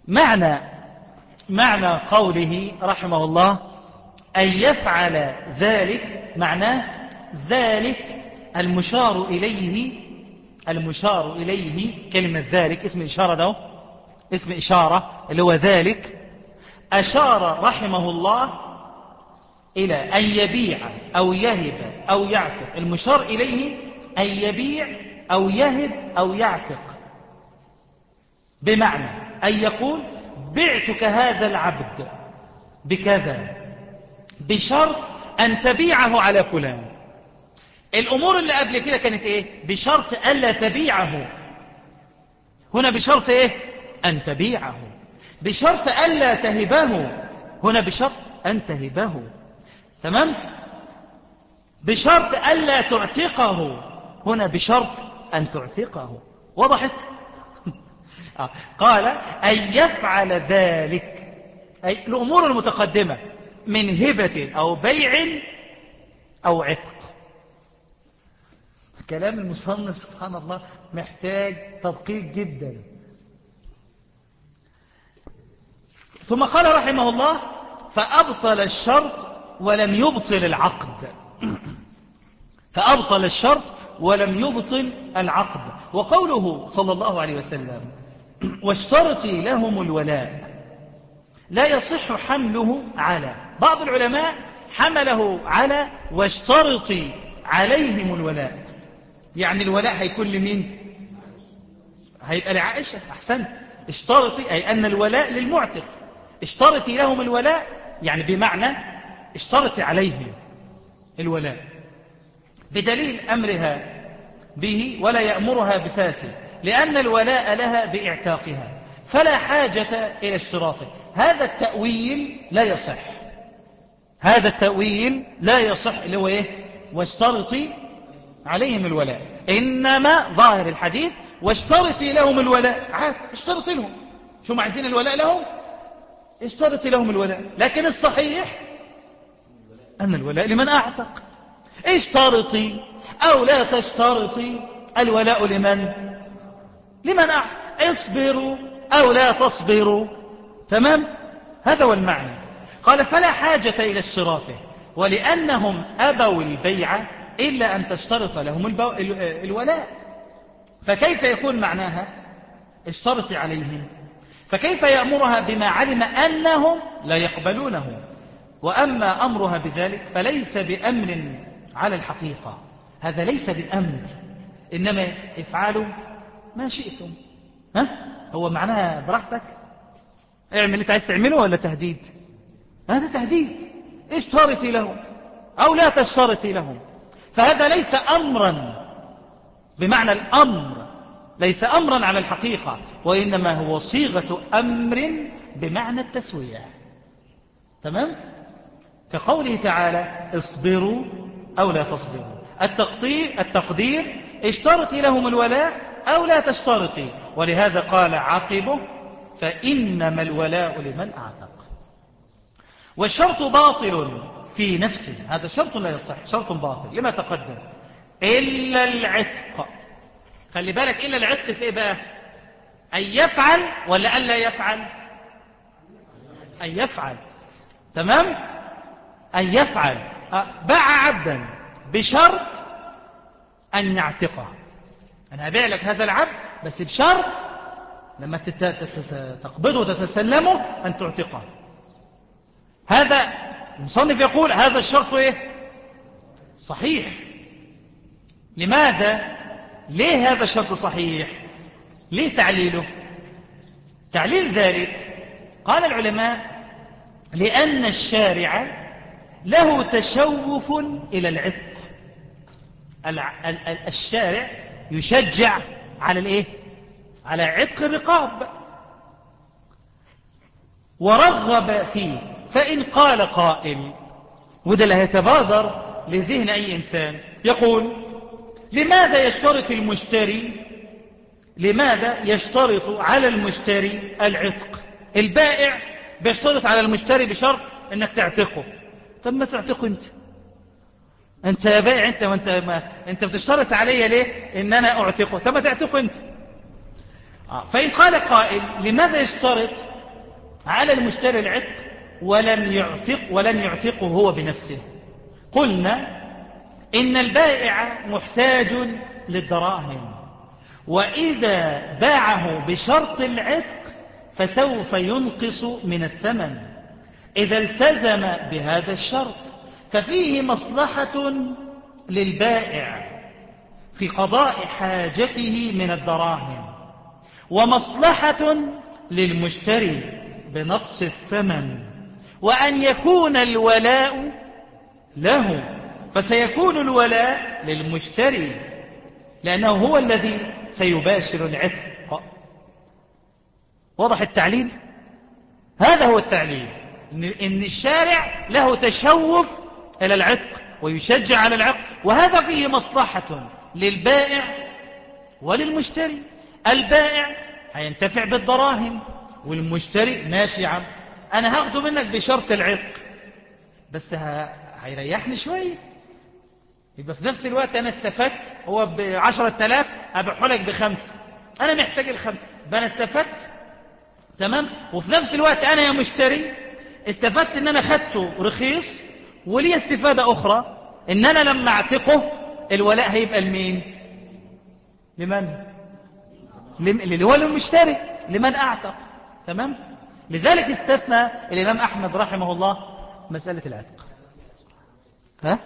معنى قوله رحمه الله أن يفعل ذلك، معناه ذلك المشار إليه كلمة ذلك اسم إشارة له، اسم إشارة اللي هو ذلك. أشار رحمه الله إلى أن يبيع أو يهب أو يعتق. المشار إليه أن يبيع أو يهب أو يعتق، بمعنى أن يقول: بعتك هذا العبد بكذا بشرط أن تبيعه على فلان. الأمور اللي قبل كده كانت إيه؟ بشرط ألا تبيعه. هنا بشرط إيه؟ أن تبيعه. بشرط ألا تهبه. هنا بشرط أن تهبه. تمام؟ بشرط ألا تعتقه. هنا بشرط أن تعتقه. وضحت؟ قال أن يفعل ذلك، أي الأمور المتقدمة من هبة أو بيع أو عتق. كلام المصنف سبحان الله محتاج تدقيق جدا. ثم قال رحمه الله فأبطل الشرط ولم يبطل العقد. فأبطل الشرط ولم يبطل العقد. وقوله صلى الله عليه وسلم واشترطي لهم الولاء لا يصح حمله على. بعض العلماء حمله على واشترطي عليهم الولاء، يعني الولاء هيكون لمين؟ هيبقى لعائشة. أحسن. اشترطي أي أن الولاء للمعتق، اشترطي لهم الولاء يعني بمعنى اشترطي عليهم الولاء بدليل أمرها به ولا يأمرها بفاسد، لأن الولاء لها بإعتاقها فلا حاجة إلى اشتراطه. هذا التأويل لا يصح. هذا التأويل لا يصح اللي هو إيه؟ واشترطي عليهم الولاء. إنما ظاهر الحديث واشترطي لهم الولاء. عاد اشترطي لهم، شو ما عايزين الولاء لهم اشترطي لهم الولاء، لكن الصحيح أن الولاء لمن أعتق. اشترطي أو لا تشترطي الولاء لمن أعتق. اصبروا أو لا تصبروا. تمام. هذا هو المعنى. قال فلا حاجة إلى اشتراطه ولأنهم أبوا البيع إلا أن تشترط لهم الولاء. فكيف يكون معناها اشترطي عليهم؟ فكيف يأمرها بما علم أنهم لا يقبلونه؟ وأما أمرها بذلك فليس بأمر على الحقيقة. هذا ليس بأمر، إنما افعلوا ما شئتم. هو معناها براحتك، اعمل اللي عايز تعمله، ولا تهديد؟ هذا تهديد. اشترطي لهم أو لا تشترطي لهم. فهذا ليس أمرا بمعنى الأمر، ليس أمرا على الحقيقة، وإنما هو صيغة أمر بمعنى التسوية. تمام؟ كقوله تعالى اصبروا أو لا تصبروا. التقدير اشترطي لهم الولاء أو لا تشترطي، ولهذا قال عقبه فإنما الولاء لمن أعتق. والشرط باطل في نفسه، هذا شرط لا يصح، شرط باطل لما تقدم. إلا العتق. خلي بالك، إلا العتق في إيه بقى؟ أن يفعل ولا ألا يفعل؟ أن يفعل. تمام؟ أن يفعل. باع عبدا بشرط أن يعتقه. أنا أبيع لك هذا العبد بس بشرط لما تقبضه وتتسلمه أن تعتقه. هذا المصنف يقول هذا الشرط إيه؟ صحيح. لماذا؟ ليه هذا الشرط صحيح؟ ليه تعليله؟ تعليل ذلك قال العلماء لأن الشارع له تشوف إلى العتق. الشارع يشجع على الإيه؟ على عتق الرقاب ورغب فيه. فإن قال قائل، وده اللي هيتبادر لذهن أي إنسان، يقول لماذا يشترط المشتري، لماذا يشترط على المشتري العتق؟ البائع بيشترط على المشتري بشرط انك تعتقه. طب ما تعتقه انت يا بائع، انت بتشترط علي ليه ان انا اعتقه؟ طب ما تعتقه انت. فإن قال قائل لماذا يشترط على المشتري العتق ولم يعتقه هو بنفسه؟ قلنا إن البائع محتاج للدراهم، وإذا باعه بشرط العتق فسوف ينقص من الثمن إذا التزم بهذا الشرط. ففيه مصلحة للبائع في قضاء حاجته من الدراهم، ومصلحة للمشتري بنقص الثمن، وأن يكون الولاء له، فسيكون الولاء للمشتري لأنه هو الذي سيباشر العتق. واضح التعليل؟ هذا هو التعليل، إن الشارع له تشوف إلى العتق ويشجع على العتق، وهذا فيه مصلحة للبائع وللمشتري. البائع هينتفع بالدراهم، والمشتري ماشي يا عم أنا هاخده منك بشرط العتق بس هيريحني شوية، يبقى في نفس الوقت أنا استفدت، هو ب10,000 أبيعه لك ب5، أنا محتاج ال5، يبقى أنا استفدت. تمام. وفي نفس الوقت أنا يا مشتري استفدت إن أنا خدته رخيص، ولي استفادة أخرى إن أنا لما أعتقه الولاء هيبقى لمين؟ لمن؟ اللي هو المشتري، لمن أعتق. تمام. لذلك استثنى الإمام أحمد رحمه الله مسألة العتق. ها؟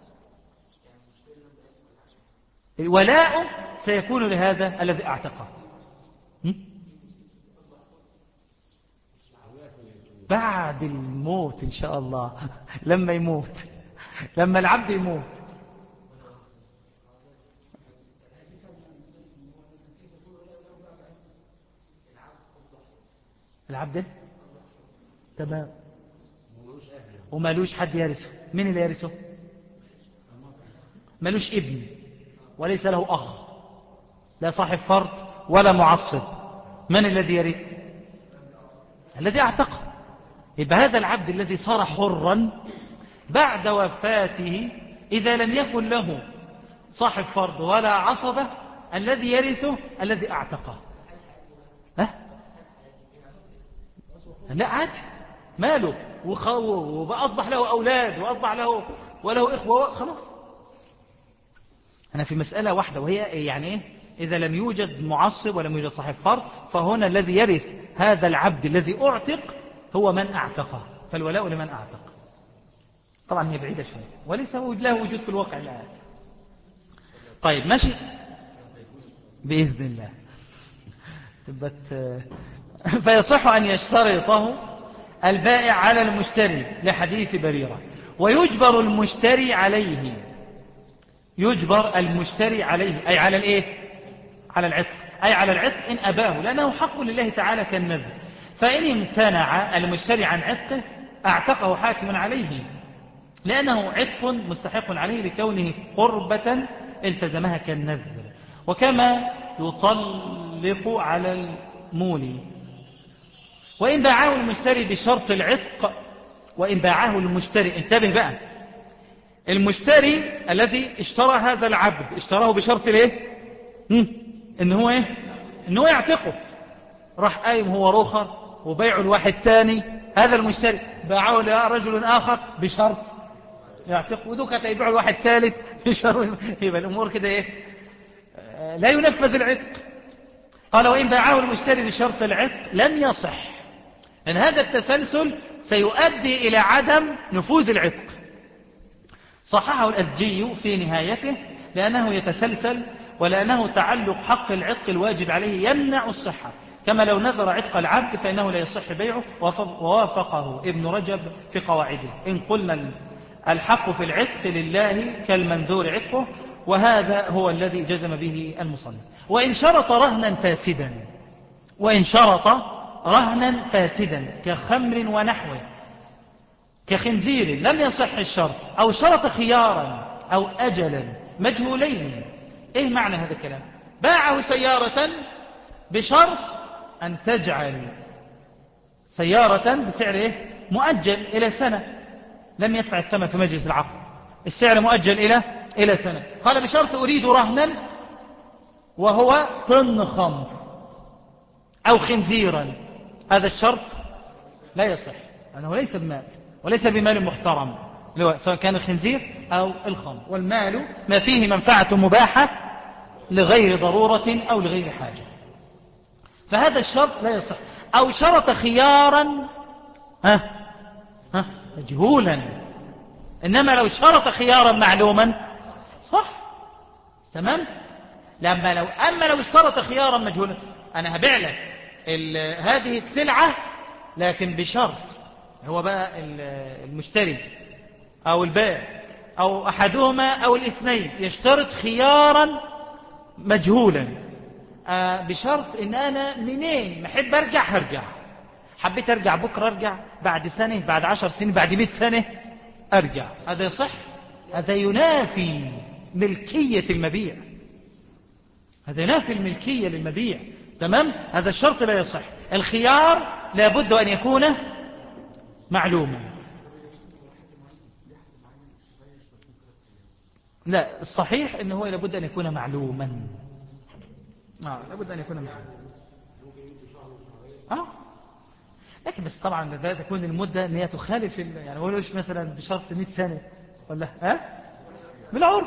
الولاء سيكون لهذا الذي أعتقه بعد الموت إن شاء الله. لما يموت، لما العبد يموت. العبد تمام، ومالوش حد يرثه. مين اللي يرثه؟ مالوش ابن، وليس له أخ، لا صاحب فرد ولا معصب. من الذي يرث؟ الذي أعتقه. يبقى هذا العبد الذي صار حرا بعد وفاته إذا لم يكن له صاحب فرد ولا عصبة، الذي يرثه الذي أعتقه. ها؟ لا عادي، ماله وأصبح له أولاد وأصبح له وله إخوة، خلاص. أنا في مسألة واحدة، وهي يعني إيه؟ إذا لم يوجد معصب ولم يوجد صاحب فرد، فهنا الذي يرث هذا العبد الذي أعتق هو من أعتقه، فالولاء لمن أعتق. طبعا هي بعيدة شوية وليس له وجود في الواقع الآن. طيب ماشي بإذن الله. فيصح أن يشترطه البائع على المشتري لحديث بريرة، ويجبر المشتري عليه. يجبر المشتري عليه أي على الإيه؟ على العتق، أي على العتق إن أباه، لأنه حق لله تعالى كالنذر. فإن امتنع المشتري عن عتقه أعتقه حاكم عليه، لأنه عتق مستحق عليه لكونه قربة التزمها كالنذر. وكما يطلق على المولي. وإن باعه المشتري بشرط العتق، وإن باعه المشتري، انتبه بقى، المشتري الذي اشترى هذا العبد اشتراه بشرط الايه؟ ان هو ايه؟ ان هو يعتقه. راح قايم هو روخر وبيعه لواحد تاني، هذا المشتري باعه لرجل آخر بشرط يعتقه، ودوك هيبيعه لواحد ثالث بشرط. يبقى الأمور كده ايه؟ لا ينفذ العتق. قال وإن باعه المشتري بشرط العتق لم يصح، لأن هذا التسلسل سيؤدي إلى عدم نفوذ العتق. صححه الأزجي في نهايته لأنه يتسلسل، ولأنه تعلق حق العتق الواجب عليه يمنع الصحة، كما لو نذر عتق العبد فإنه لا يصح بيعه. ووافقه ابن رجب في قواعده. إن قلنا الحق في العتق لله كالمنذور عتقه، وهذا هو الذي جزم به المصنف. وإن شرط رهنا فاسدا، وإن شرط رهنا فاسدا كخمر ونحوه كخنزير لم يصح الشرط، أو شرط خيارا أو أجلا مجهولين. إيه معنى هذا الكلام؟ باعه سيارة بشرط أن تجعل سيارة بسعر إيه؟ مؤجل إلى سنة، لم يدفع الثمن في مجلس العقد، السعر مؤجل إلى سنة. قال بشرط أريد رهنا، وهو طن خمر أو خنزيرا. هذا الشرط لا يصح، أنه ليس بمال وليس بمال محترم، سواء كان الخنزير أو الخمر، والمال ما فيه منفعة مباحة لغير ضرورة أو لغير حاجة، فهذا الشرط لا يصح. أو شرط خيارا مجهولا، إنما لو شرط خيارا معلوما صح. تمام. أما لو اشترط خيارا مجهولا، أنا هبيع لك هذه السلعة لكن بشرط، هو بقى المشتري أو البائع أو أحدهما أو الاثنين يشترط خيارا مجهولا بشرط إن أنا منين محب أرجع هرجع، حبيت أرجع بكرة أرجع، بعد سنة، بعد 10 سنين، بعد 100 سنة أرجع. هذا يصح؟ هذا ينافي ملكية المبيع، هذا ينافي الملكية للمبيع. تمام. هذا الشرط لا يصح. الخيار لابد أن يكون معلوما. لا، الصحيح ان هو لابد ان يكون معلوما. لابد ان يكون معلوما. لكن بس طبعا لا تكون المدة ان هي تخالف يعني ما يقولوش مثلا بشرط 100 سنة ولا بالعرف.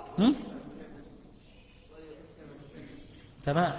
تمام.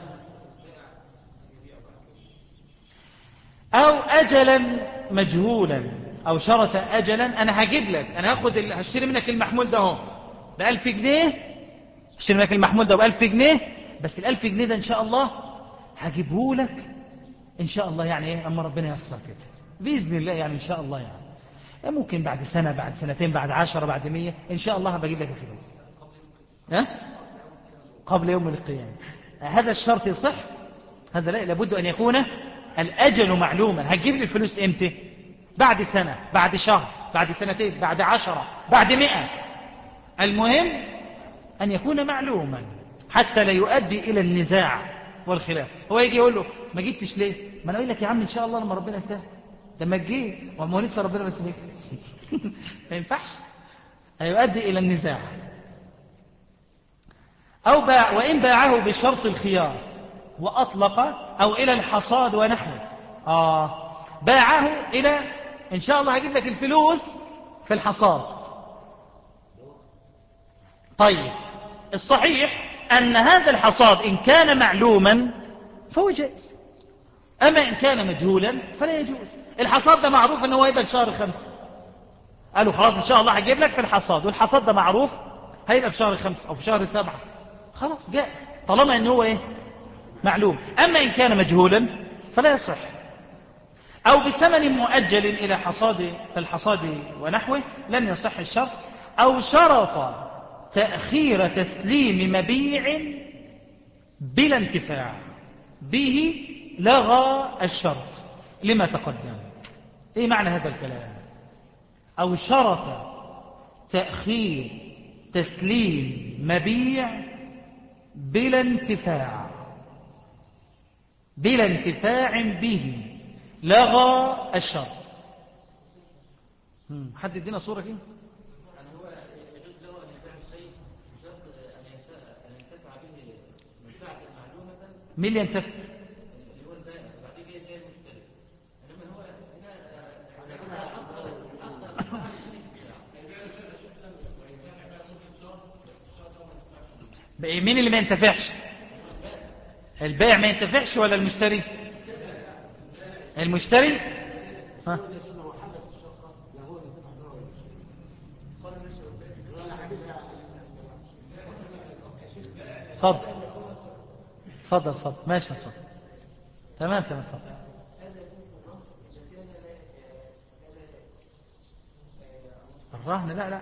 أو أجلا مجهولا، أو شرط أجلا. أنا هجيب لك، أنا هشتري منك المحمول ده اهو ب1000 جنيه، هشتري منك المحمول ده ب1000 جنيه، بس ال1000 جنيه ده إن شاء الله هجيبه لك إن شاء الله، يعني إيه، أما ربنا ييسر كده بإذن الله، يعني إن شاء الله، يعني ممكن بعد سنة، بعد سنتين، بعد 10، بعد 100 إن شاء الله هبجيب لك الفلوس قبل يوم القيامة. هذا الشرط يصح؟ هذا لا، لابد أن يكون الأجل معلوما. هتجيب لي الفلوس إمتى؟ بعد سنة، بعد شهر، بعد سنتين، بعد 10، بعد 100. المهم أن يكون معلوما حتى لا يؤدي إلى النزاع والخلاف. هو يجي يقول له ما جبتش ليه؟ ما أنا أقول لك يا عم إن شاء الله لما ربنا يسهل. لما تجي وما لسه ربنا بس هيك ما ينفعش، هيؤدي إلى النزاع. أو وإن باعه بشرط الخيار وأطلق، أو إلى الحصاد ونحوه. باعه إلى إن شاء الله هجيب لك الفلوس في الحصاد. طيب، الصحيح أن هذا الحصاد إن كان معلوما فهو جائز، أما إن كان مجهولا فلا يجوز. الحصاد ده معروف أنه هيبقى في شهر 5، قالوا خلاص إن شاء الله هجيب لك في الحصاد، والحصاد ده معروف هيبقى في شهر 5 أو في شهر 7، خلاص جائز طالما أنه هو معلوم. أما إن كان مجهولا فلا يصح. أو بثمن مؤجل إلى الحصاد ونحوه لم يصح الشرط. أو شرط تأخير تسليم مبيع بلا انتفاع به لغى الشرط لما تقدم. إيه معنى هذا الكلام؟ أو شرط تأخير تسليم مبيع بلا انتفاع به لغى الشرط. حد يدينا صورة كده. هو يجوز له أن يبيع الشيء بشرط أن ينتفع به منفعة معلومة. مين اللي ينتفع؟ اللي هو البائع، وبعدين جاي المشتري. إنما هو هنا مين اللي ما ينتفعش؟ البائع ما ينتفعش ولا المشتري؟ المشتري. تفضل ماشي، تفضل. تمام تفضل. الرهن لا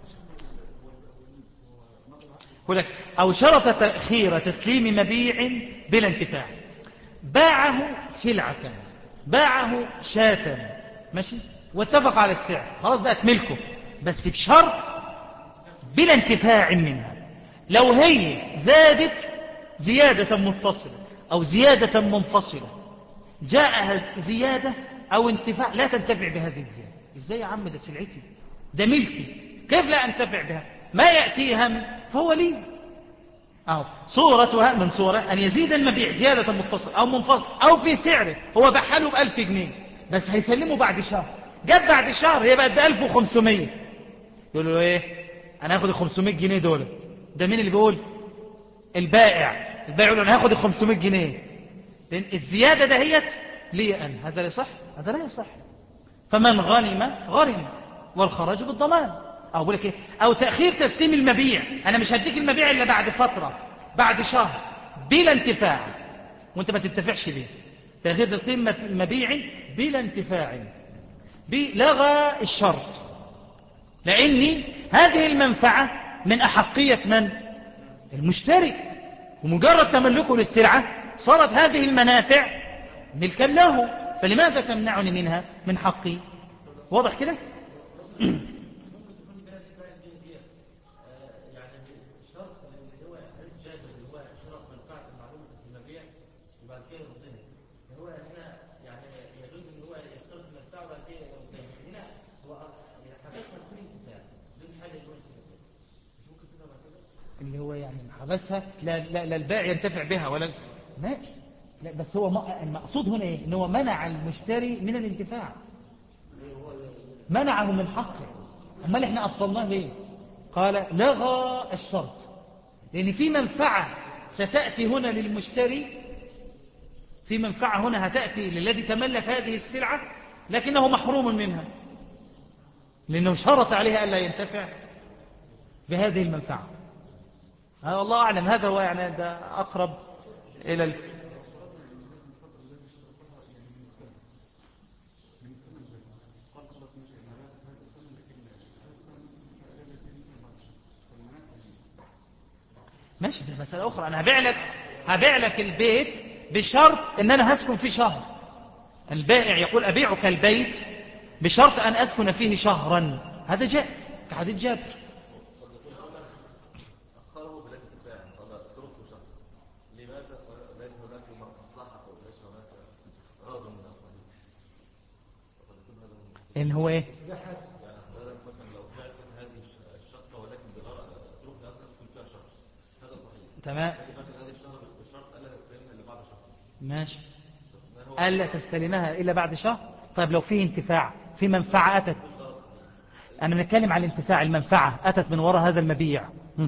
يقول لك أو شرط تأخير تسليم مبيع بلا انتفاع. باعه سلعة، باعه شاة، ماشي، واتفق على السعر، خلاص بقت ملكه، بس بشرط بلا انتفاع منها. لو هي زادت زيادة متصلة أو زيادة منفصلة، جاءها زيادة أو انتفاع، لا تنتفع بهذه الزيادة. إزاي يا عم؟ ده سلعتي، ده ملكي، كيف لا أنتفع بها؟ ما يأتيها فهو لي. صورتها من صورة أن يزيد المبيع زيادة متصلة أو منفصلة أو في سعره. هو بحاله ب1000 جنيه بس هيسلمه بعد شهر، جاب بعد شهر هي بقت ب1500. يقول له إيه؟ أنا هاخد 500 جنيه دول. ده مين اللي بيقول؟ البائع يقول له أنا هاخد 500 جنيه، لأن الزيادة دهيت لي أنا. هذا لا يصح، هذا لا يصح. فمن غرم والخراج بالضمان. أو بقول لك إيه؟ أو تأخير تسليم المبيع. أنا مش هديك المبيع إلا بعد فترة، بعد شهر، بلا انتفاع، وأنت ما تنتفعش به. تأخير تسليم مبيع بلا انتفاع لغى الشرط، لأن هذه المنفعة من أحقية من؟ المشتري، ومجرد تملكه للسلعة صارت هذه المنافع ملكا له، فلماذا تمنعني منها من حقي؟ واضح كده؟ حبسها لا البائع ينتفع بها ولا ماشي. لا بس هو المقصود هنا إيه؟ إن هو منع المشتري من الانتفاع، منعه من حقه. أمال إحنا أبطلناه ليه؟ قال لغى الشرط، لأن في منفعة ستأتي هنا للمشتري، في منفعة هنا هتأتي للذي تملك هذه السلعة، لكنه محروم منها لأنه شرط عليها ألا ينتفع بهذه المنفعة. الله أعلم، هذا هو يعني ده أقرب إلى ماشي. في مسألة أخرى، أنا هبيع لك البيت بشرط أن أنا هسكن فيه شهر. البائع يقول أبيعك البيت بشرط أن أسكن فيه شهرا، هذا جائز كحديث جابر. أخره بلا انتفاع قال اتركه شهر، لماذا؟ ليس هناك مصلحة أو ليس هناك غرض من أصله. إن هو إيه؟ يعني حضرتك مثلا لو بعت هذه الشقة ولكن بغرض اتركها أسكن فيها شهر، هذا صحيح. تمام. هذه الشهر بشرط ألا تستلمها إلا بعد شهر. ماشي. ألا تستلمها إلا بعد شهر. طيب لو فيه انتفاع، في منفعة أتت، أنا بنتكلم عن الانتفاع، المنفعة أتت من وراء هذا المبيع.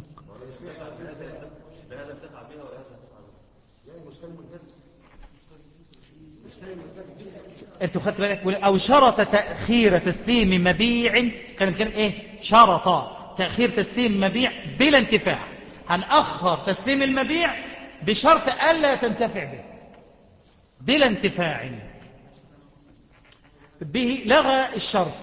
أنتوا خدت بالك؟ أو شرط تأخير تسليم مبيع، كان إيه؟ شرط تأخير تسليم مبيع بلا انتفاع. هنأخر تسليم المبيع بشرط ألا تنتفع به بلا انتفاع به، لغى الشرط.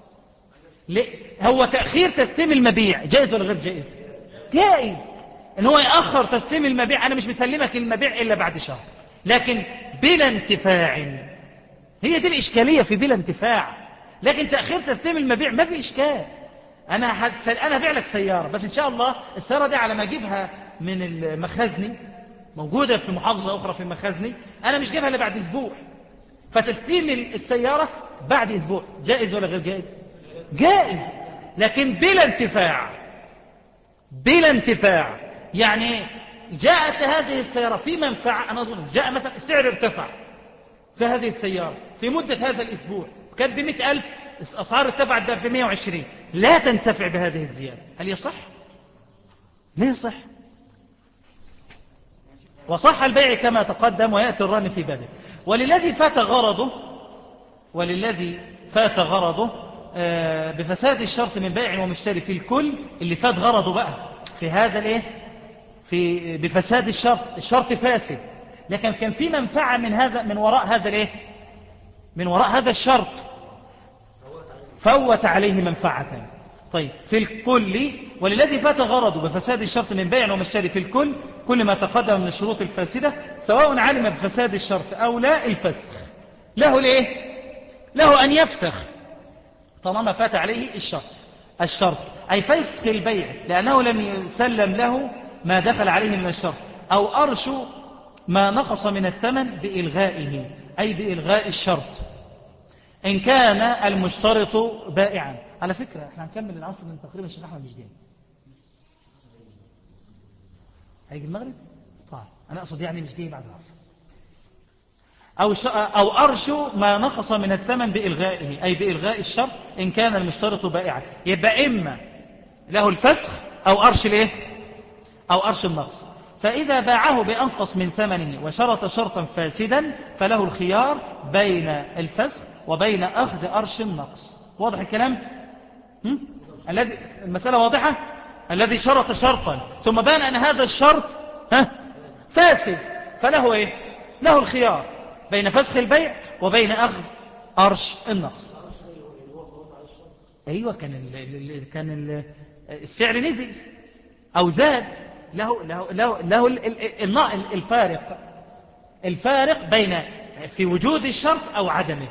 هو تأخير تسليم المبيع جائز ولا غير جائز؟ جائز. ان هو يأخر تسليم المبيع، انا مش مسلمك المبيع الا بعد شهر، لكن بلا انتفاع. هي دي الاشكالية في بلا انتفاع. لكن تأخير تسليم المبيع ما في اشكال. انا هبيع لك سيارة، بس ان شاء الله السيارة دي على ما اجيبها من المخازني، موجودة في محافظة اخرى في المخازني، انا مش جايبها الا بعد اسبوع، فتسليم السيارة بعد اسبوع جائز ولا غير جائز؟ جائز، لكن بلا انتفاع. بلا انتفاع يعني جاءت هذه السيارة في منفعة، أنا أظن جاء مثلا السعر ارتفع في هذه السيارة في مدة هذا الأسبوع، كانت ب100,000، أسعار ارتفعت ب120، لا تنتفع بهذه الزيادة، هل يصح؟ لا يصح. وصح البيع كما تقدم، ويأتي الرهن في بابه. وللذي فات غرضه بفساد الشرط من بائع ومشتري في الكل، اللي فات غرضه بقى في هذا الايه، في بفساد الشرط فاسد، لكن كان في منفعة من وراء هذا الايه، من وراء هذا الشرط، فوت عليه منفعة. طيب في الكل، وللذي فات غرضه بفساد الشرط من بائع ومشتري في الكل، كل ما تقدم من الشروط الفاسدة سواء علم بفساد الشرط أو لا، الفسخ له الايه، له أن يفسخ طالما فات عليه الشرط، أي فسخ البيع لأنه لم يسلم له ما دخل عليه من الشرط، أو أرش ما نقص من الثمن بإلغائه، أي بإلغاء الشرط إن كان المشترط بائعا. على فكرة احنا هنكمل العصر من تقريبا الشيخ أحمد مش جاي، هيجي المغرب. طيب أنا أقصد يعني مش جاي بعد العصر. أو أرش ما نقص من الثمن بإلغائه، أي بإلغاء الشرط إن كان المشترط بائعا. يبقى إما له الفسخ أو أرش الإيه، أو أرش النقص. فإذا باعه بأنقص من ثمنه وشرط شرطا فاسدا فله الخيار بين الفسخ وبين أخذ أرش النقص. واضح الكلام؟ المسألة واضحة. الذي شرط شرطا ثم بان أن هذا الشرط فاسد، فله إيه؟ له الخيار بين فسخ البيع وبين أخذ أرش النقص. أيوة، كان السعر نزل أو زاد، له الفارق بين في وجود الشرط أو عدمه.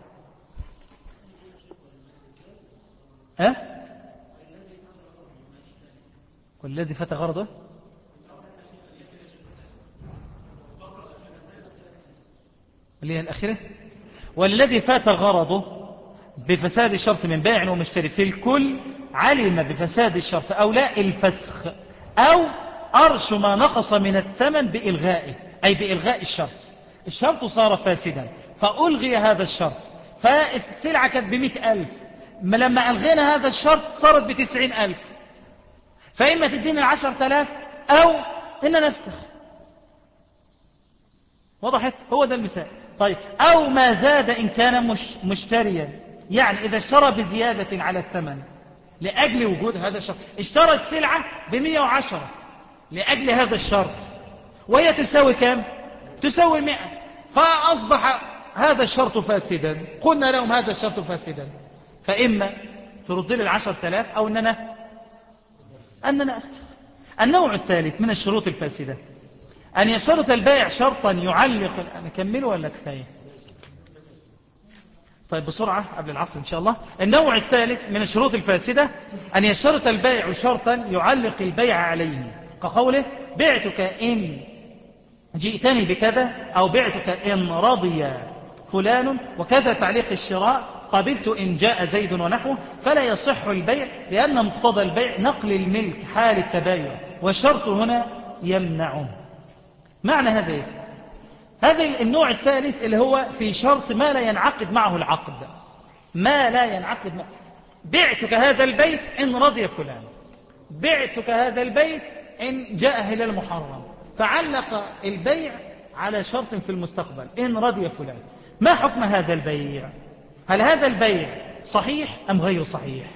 والذي فات غرضه اللي هي الأخيرة، والذي فات غرضه بفساد الشرط من بائع ومشتري في الكل علم بفساد الشرط أو لا، الفسخ أو أرش ما نقص من الثمن بإلغائه، أي بإلغاء الشرط. الشرط صار فاسدا فألغي هذا الشرط، فالسلعة كانت ب100,000، لما ألغينا هذا الشرط صارت ب90,000، فإما تدينا 10,000 أو إن نفسخ. وضحت؟ هو ده المثال. طيب، أو ما زاد إن كان مشتريا، يعني إذا اشترى بزيادة على الثمن لأجل وجود هذا الشرط، اشترى السلعة ب110 لأجل هذا الشرط، وهي تساوي كام؟ تساوي 100، فأصبح هذا الشرط فاسدا. قلنا لهم هذا الشرط فاسدا، فإما ترد لي 10,000 أو أننا أفسخ. النوع الثالث من الشروط الفاسدة أن يشترط البائع شرطا يعلق. أنا أكمله ولا كفاية؟ طيب بسرعة قبل العصر إن شاء الله. النوع الثالث من الشروط الفاسدة أن يشترط البائع شرطا يعلق البيع عليه، كقوله بعتك إن جئتني بكذا، أو بعتك إن رضي فلان، وكذا تعليق الشراء قبلت إن جاء زيد ونحوه. فلا يصح البيع لأن مقتضى البيع نقل الملك حال التبايع، والشرط هنا يمنعه. معنى هذا النوع الثالث اللي هو في شرط ما لا ينعقد معه العقد، ما لا ينعقد معه. بعتك هذا البيت إن رضي فلان، بعتك هذا البيت إن جاء هلال محرم، فعلق البيع على شرط في المستقبل إن رضي فلان. ما حكم هذا البيع؟ هل هذا البيع صحيح أم غير صحيح؟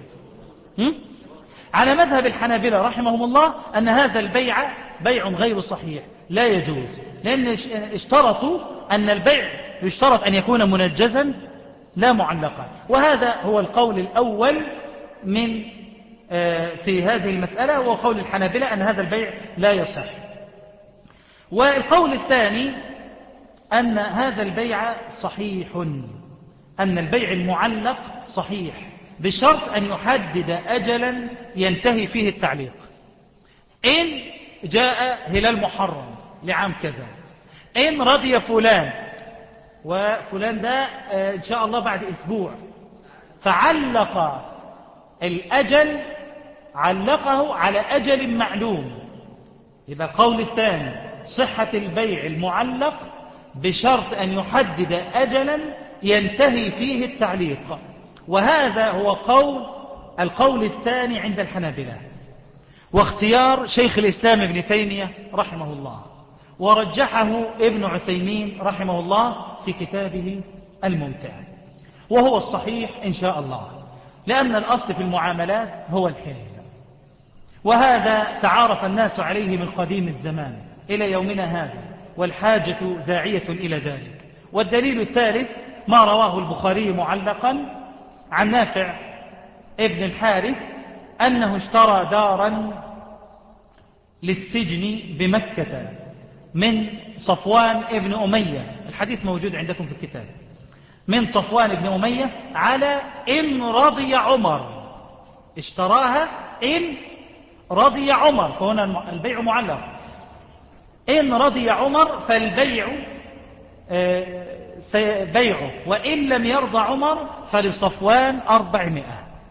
على مذهب الحنابلة رحمهم الله أن هذا البيع بيع غير صحيح، لا يجوز، لأن اشترطوا أن البيع يشترط أن يكون منجزا لا معلقا. وهذا هو القول الأول من في هذه المسألة، وهو قول الحنابلة أن هذا البيع لا يصح. والقول الثاني أن هذا البيع صحيح، أن البيع المعلق صحيح بشرط أن يحدد أجلا ينتهي فيه التعليق. إن جاء هلال محرم لعام كذا، إن رضي فلان، وفلان ده إن شاء الله بعد أسبوع، فعلق الأجل، علقه على أجل معلوم. يبقى القول الثاني صحة البيع المعلق بشرط أن يحدد أجلا ينتهي فيه التعليق، وهذا هو القول الثاني عند الحنابلة، واختيار شيخ الإسلام ابن تيمية رحمه الله، ورجحه ابن عثيمين رحمه الله في كتابه الممتع، وهو الصحيح إن شاء الله، لأن الأصل في المعاملات هو الحل، وهذا تعارف الناس عليه من قديم الزمان إلى يومنا هذا، والحاجة داعية إلى ذلك. والدليل الثالث ما رواه البخاري معلقا عن نافع ابن الحارث أنه اشترى دارا للسجن بمكة من صفوان ابن أمية، الحديث موجود عندكم في الكتاب، من صفوان ابن أمية على إن رضي عمر، اشتراها إن رضي عمر، فهنا البيع معلق، إن رضي عمر فالبيع سيبيعه، وإن لم يرضى عمر فلصفوان 400.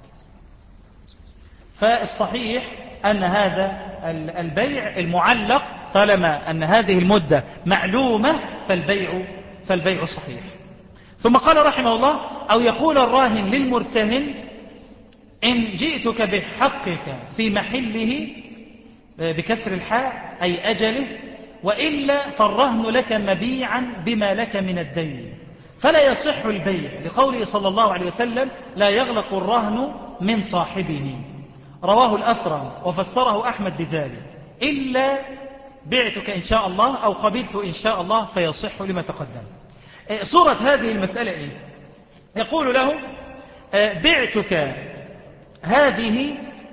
فالصحيح أن هذا البيع المعلق طالما أن هذه المدة معلومة فالبيع صحيح. ثم قال رحمه الله أو يقول الراهن للمرتهن إن جئتك بحقك في محله بكسر الحاء أي أجله، وإلا فالرهن لك مبيعا بما لك من الدين، فلا يصح البيع لقوله صلى الله عليه وسلم لا يغلق الرهن من صاحبه، رواه الأثرم وفسره أحمد بذلك، إلا بعتك إن شاء الله أو قبلت إن شاء الله فيصح لما تقدم. صورة هذه المسألة إيه؟ يقول له بعتك هذه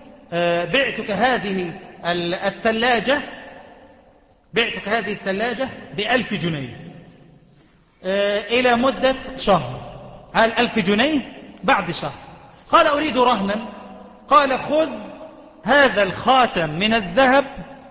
الثلاجة، بعتك هذه الثلاجة ب1000 جنيه إلى مدة شهر، هل 1000 جنيه بعد شهر؟ قال أريد رهنا، قال خذ هذا الخاتم من الذهب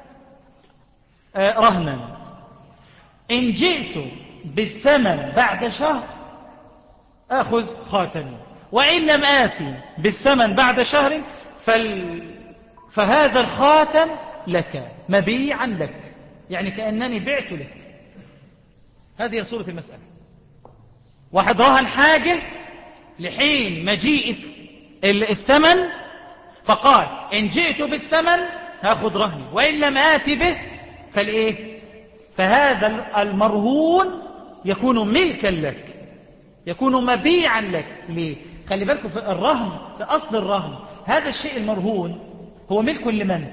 رهنا، إن جئت بالثمن بعد شهر أخذ خاتمي، وإن لم آتي بالثمن بعد شهر فهذا الخاتم لك، مبيعا لك، يعني كأنني بعت لك. هذه صورة المسألة. واحد رهن حاجة لحين مجيء الثمن، فقال إن جئت بالثمن هاخد رهني، وإن لم آتي به فالإيه؟ فهذا المرهون يكون ملكا لك، يكون مبيعا لك. ليه؟ خلي بالكم في الرهن، في أصل الرهن هذا الشيء المرهون هو ملك لمن؟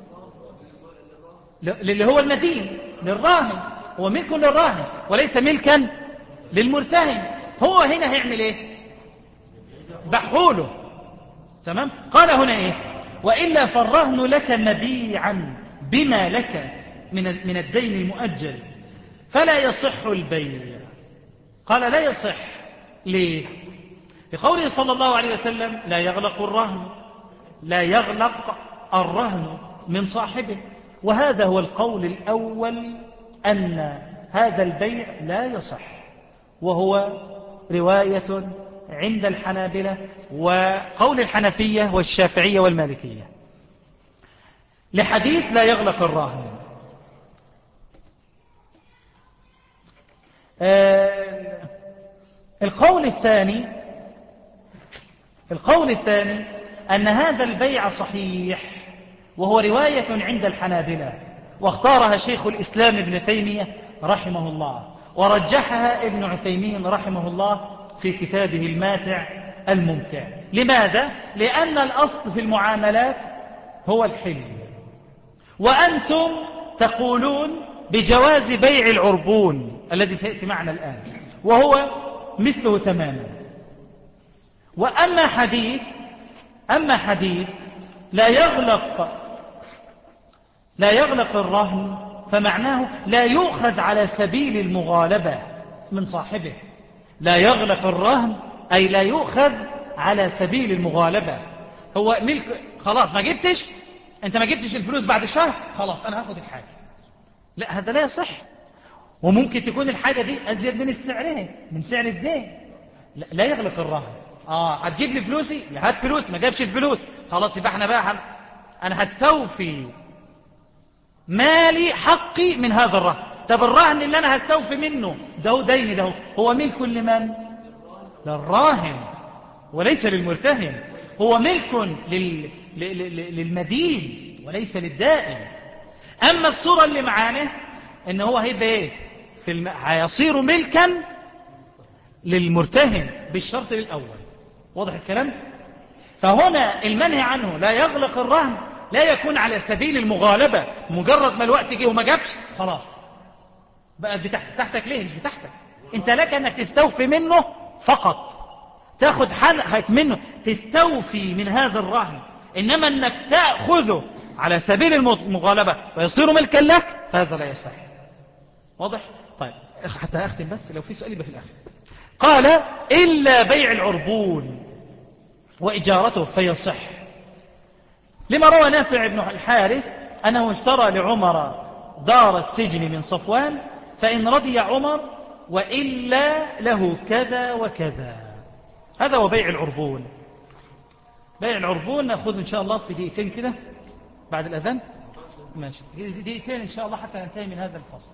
اللي هو المدين، للراهن، هو ملك للراهن وليس ملكا للمرتهن. هو هنا هيعمل ايه؟ بحوله. تمام؟ قال هنا ايه؟ وإلا فالرهن لك مبيعا بما لك من الدين المؤجل فلا يصح البيع. قال لا يصح. ليه؟ لقوله صلى الله عليه وسلم لا يغلق الرهن، لا يغلق الرهن من صاحبه. وهذا هو القول الأول، أن هذا البيع لا يصح، وهو رواية عند الحنابلة وقول الحنفية والشافعية والمالكية لحديث لا يغلق الراهن. القول الثاني أن هذا البيع صحيح، وهو رواية عند الحنابلة، واختارها شيخ الإسلام ابن تيمية رحمه الله، ورجحها ابن عثيمين رحمه الله في كتابه الماتع الممتع. لماذا؟ لأن الأصل في المعاملات هو الحل، وأنتم تقولون بجواز بيع العربون الذي سيأتي معنا الآن، وهو مثله تماما. وأما حديث لا يغلق الرهن، فمعناه لا يؤخذ على سبيل المغالبة من صاحبه. لا يغلق الرهن أي لا يؤخذ على سبيل المغالبة. هو ملك، خلاص ما جبتش، أنت ما جبتش الفلوس بعد شهر، خلاص أنا هاخد الحاجة. لا، هذا لا يصح. وممكن تكون الحاجة دي أزيد من سعر الدين. لا يغلق الرهن. هتجيب لي فلوسي، هات فلوسي، ما جابش الفلوس، خلاص يبقى احنا بقى أنا هستوفي مالي حقي من هذا الرهن. طب الرهن اللي أنا هستوفي منه ده دين، ده هو ملك لمن؟ للراهن وليس للمرتهن. هو ملك للمدين وليس للدائن. أما الصورة اللي معانا إن هو هيبقى إيه؟ هيصير ملكا للمرتهن بالشرط الأول. واضح الكلام؟ فهنا المنهي عنه لا يغلق الرهن لا يكون على سبيل المغالبة. مجرد ما الوقت جه وما جابش، خلاص بقى بتاعتك. ليه مش بتاعتك؟ انت لك انك تستوفي منه فقط، تاخد حقك منه، تستوفي من هذا الرهن. انما انك تأخذه على سبيل المغالبة ويصير ملكا لك، فهذا لا يصح. واضح؟ طيب حتى أختم بس، لو في سؤال يبقى في الآخر. قال إلا بيع العربون وإجارته فيصح، لما روى نافع بن الحارث أنه اشترى لعمر دار السجن من صفوان، فإن رضي عمر وإلا له كذا وكذا. هذا هو بيع العربون. بيع العربون نأخذ إن شاء الله في دقيقتين كده بعد الأذان. ماشي، دقيقتين إن شاء الله حتى ننتهي من هذا الفصل.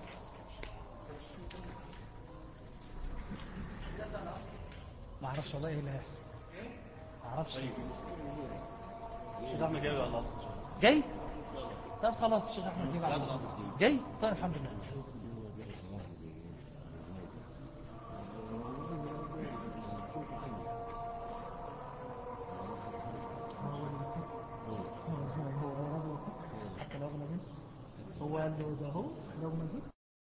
ما أعرفش والله إيه اللي هيحصل، ما أعرفش. الشيخ أحمد جاي على الأصل جاي؟ طب خلاص الشيخ أحمد جاي على الأصل جاي؟ طيب الحمد لله. هو قال له ده هو لو ما جيت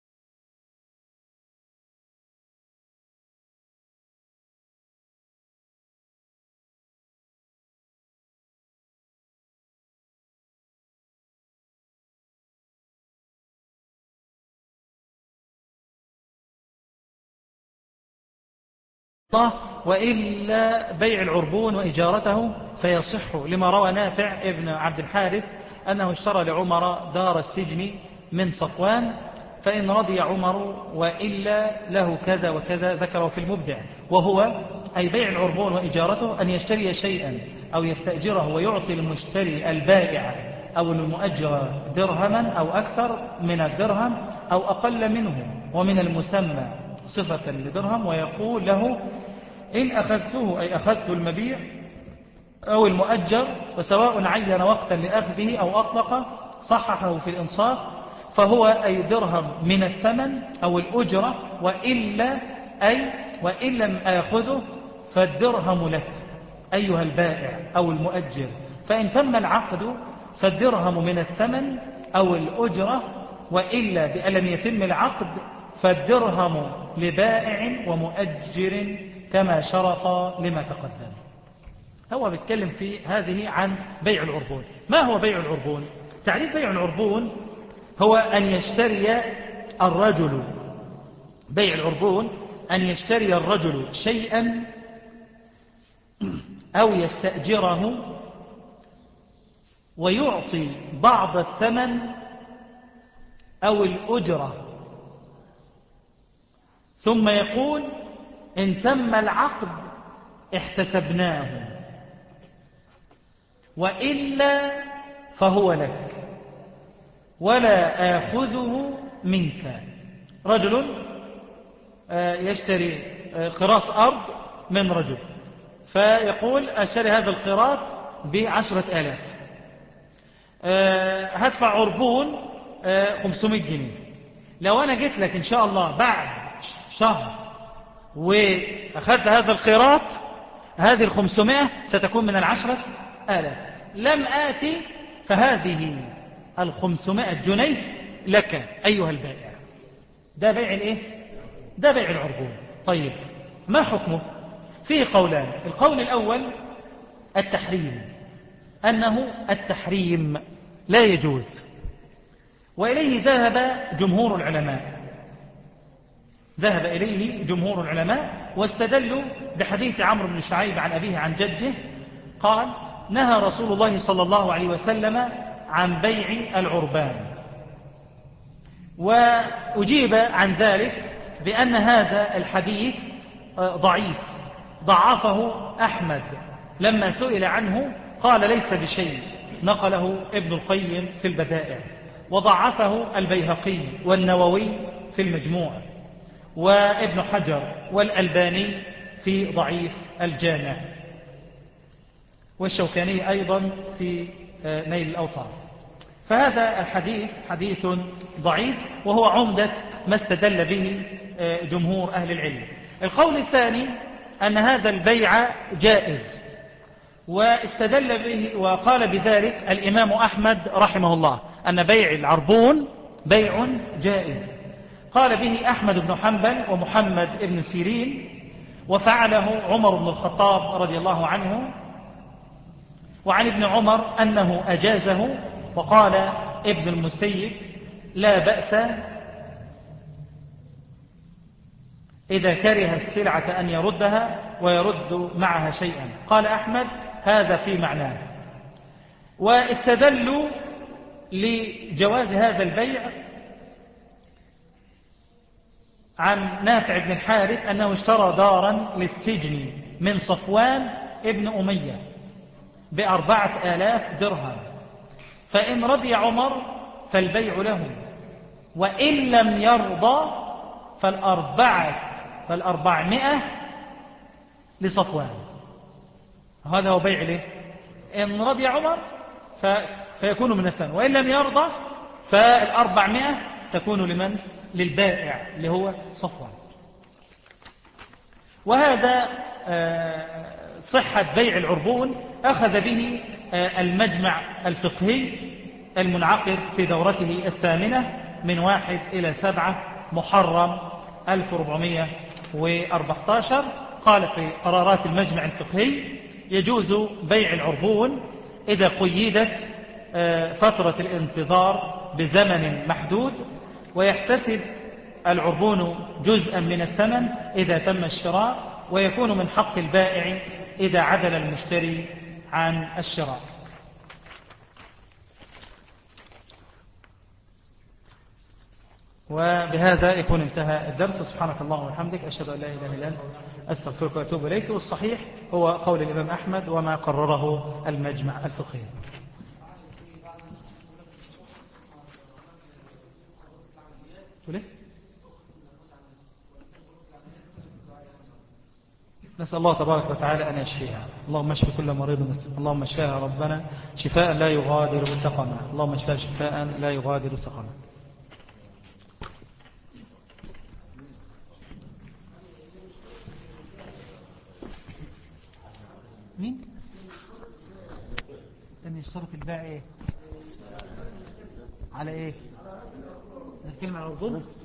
وإلا بيع العربون وإجارته فيصح، لما روى نافع ابن عبد الحارث أنه اشترى لعمر دار السجن من صفوان، فإن رضي عمر وإلا له كذا وكذا، ذكره في المبدع. وهو أي بيع العربون وإجارته أن يشتري شيئا أو يستأجره ويعطي المشتري البائع أو المؤجر درهما أو أكثر من الدرهم أو أقل منه ومن المسمى صفة لدرهم، ويقول له إن أخذته أي أخذت المبيع أو المؤجر، وسواء عين وقتا لأخذه أو أطلق صححه في الإنصاف، فهو أي درهم من الثمن أو الأجرة، وإن لم آخذه فالدرهم لك أيها البائع أو المؤجر. فإن تم العقد فالدرهم من الثمن أو الأجرة، وإلا بأن لم يتم العقد فالدرهم لبائع ومؤجر كما شرط لما تقدم. هو بيتكلم في هذه عن بيع العربون. ما هو بيع العربون؟ تعريف بيع العربون هو أن يشتري الرجل، بيع العربون أن يشتري الرجل شيئا أو يستأجره ويعطي بعض الثمن أو الأجرة، ثم يقول إن تم العقد احتسبناه، وإلا فهو لك ولا آخذه منك. رجل يشتري قراط أرض من رجل، فيقول أشتري هذا القراط ب10,000، هدفع عربون 500 جنيه. لو أنا جيت لك إن شاء الله بعد شهر وأخذت هذا القراط، هذه 500 ستكون من 10,000. لم آتي فهذه 500 جنيه لك أيها البائع. ده بيع الإيه؟ ده بيع العربون. طيب ما حكمه؟ فيه قولان. القول الأول التحريم، أنه التحريم لا يجوز، وإليه ذهب جمهور العلماء، ذهب إليه جمهور العلماء، واستدلوا بحديث عمرو بن شعيب عن أبيه عن جده قال نهى رسول الله صلى الله عليه وسلم عن بيع العربان. وأجيب عن ذلك بأن هذا الحديث ضعيف، ضعفه أحمد لما سئل عنه قال ليس بشيء، نقله ابن القيم في البدائع، وضعفه البيهقي والنووي في المجموع، وابن حجر والألباني في ضعيف الجامع، والشوكاني أيضا في نيل الأوطار. فهذا الحديث حديث ضعيف، وهو عمدة ما استدل به جمهور أهل العلم. القول الثاني أن هذا البيع جائز، واستدل به وقال بذلك الإمام أحمد رحمه الله أن بيع العربون بيع جائز. قال به أحمد بن حنبل ومحمد بن سيرين، وفعله عمر بن الخطاب رضي الله عنه، وعن ابن عمر أنه أجازه، وقال ابن المسيب لا بأس إذا كره السلعة أن يردها ويرد معها شيئا. قال أحمد هذا في معناه. واستدلوا لجواز هذا البيع عن نافع بن الحارث أنه اشترى دارا للسجن من صفوان ابن أمية ب4,000 درهم، فإن رضي عمر فالبيع له، وإن لم يرضى فال400 لصفوان. هذا هو بيع له. إن رضي عمر فيكون من الثمن، وإن لم يرضى فال400 تكون لمن؟ للبائع اللي هو صفوان. وهذا صحة بيع العربون أخذ به المجمع الفقهي المنعقد في دورته 8 من 1 إلى 7 محرم 1414. قال في قرارات المجمع الفقهي يجوز بيع العربون إذا قيدت فترة الانتظار بزمن محدود، ويحتسب العربون جزءا من الثمن إذا تم الشراء، ويكون من حق البائع إذا عدل المشتري عن الشراء. وبهذا يكون انتهى الدرس. سبحانك اللهم وبحمدك، أشهد أن لا إله إلا أنت، أستغفرك وأتوب إليك. والصحيح هو قول الإمام أحمد وما قرره المجمع الفقهي. تقول ايه؟ نسأل الله تبارك وتعالى أن يشفيها. اللهم اشف كل مريض مسلم. اللهم اشفاها ربنا شفاء لا يغادر سقما. اللهم اشفاها شفاء لا يغادر سقما. مين؟ أن يشترط الباع إيه؟ على إيه؟ نتكلم على الظلم.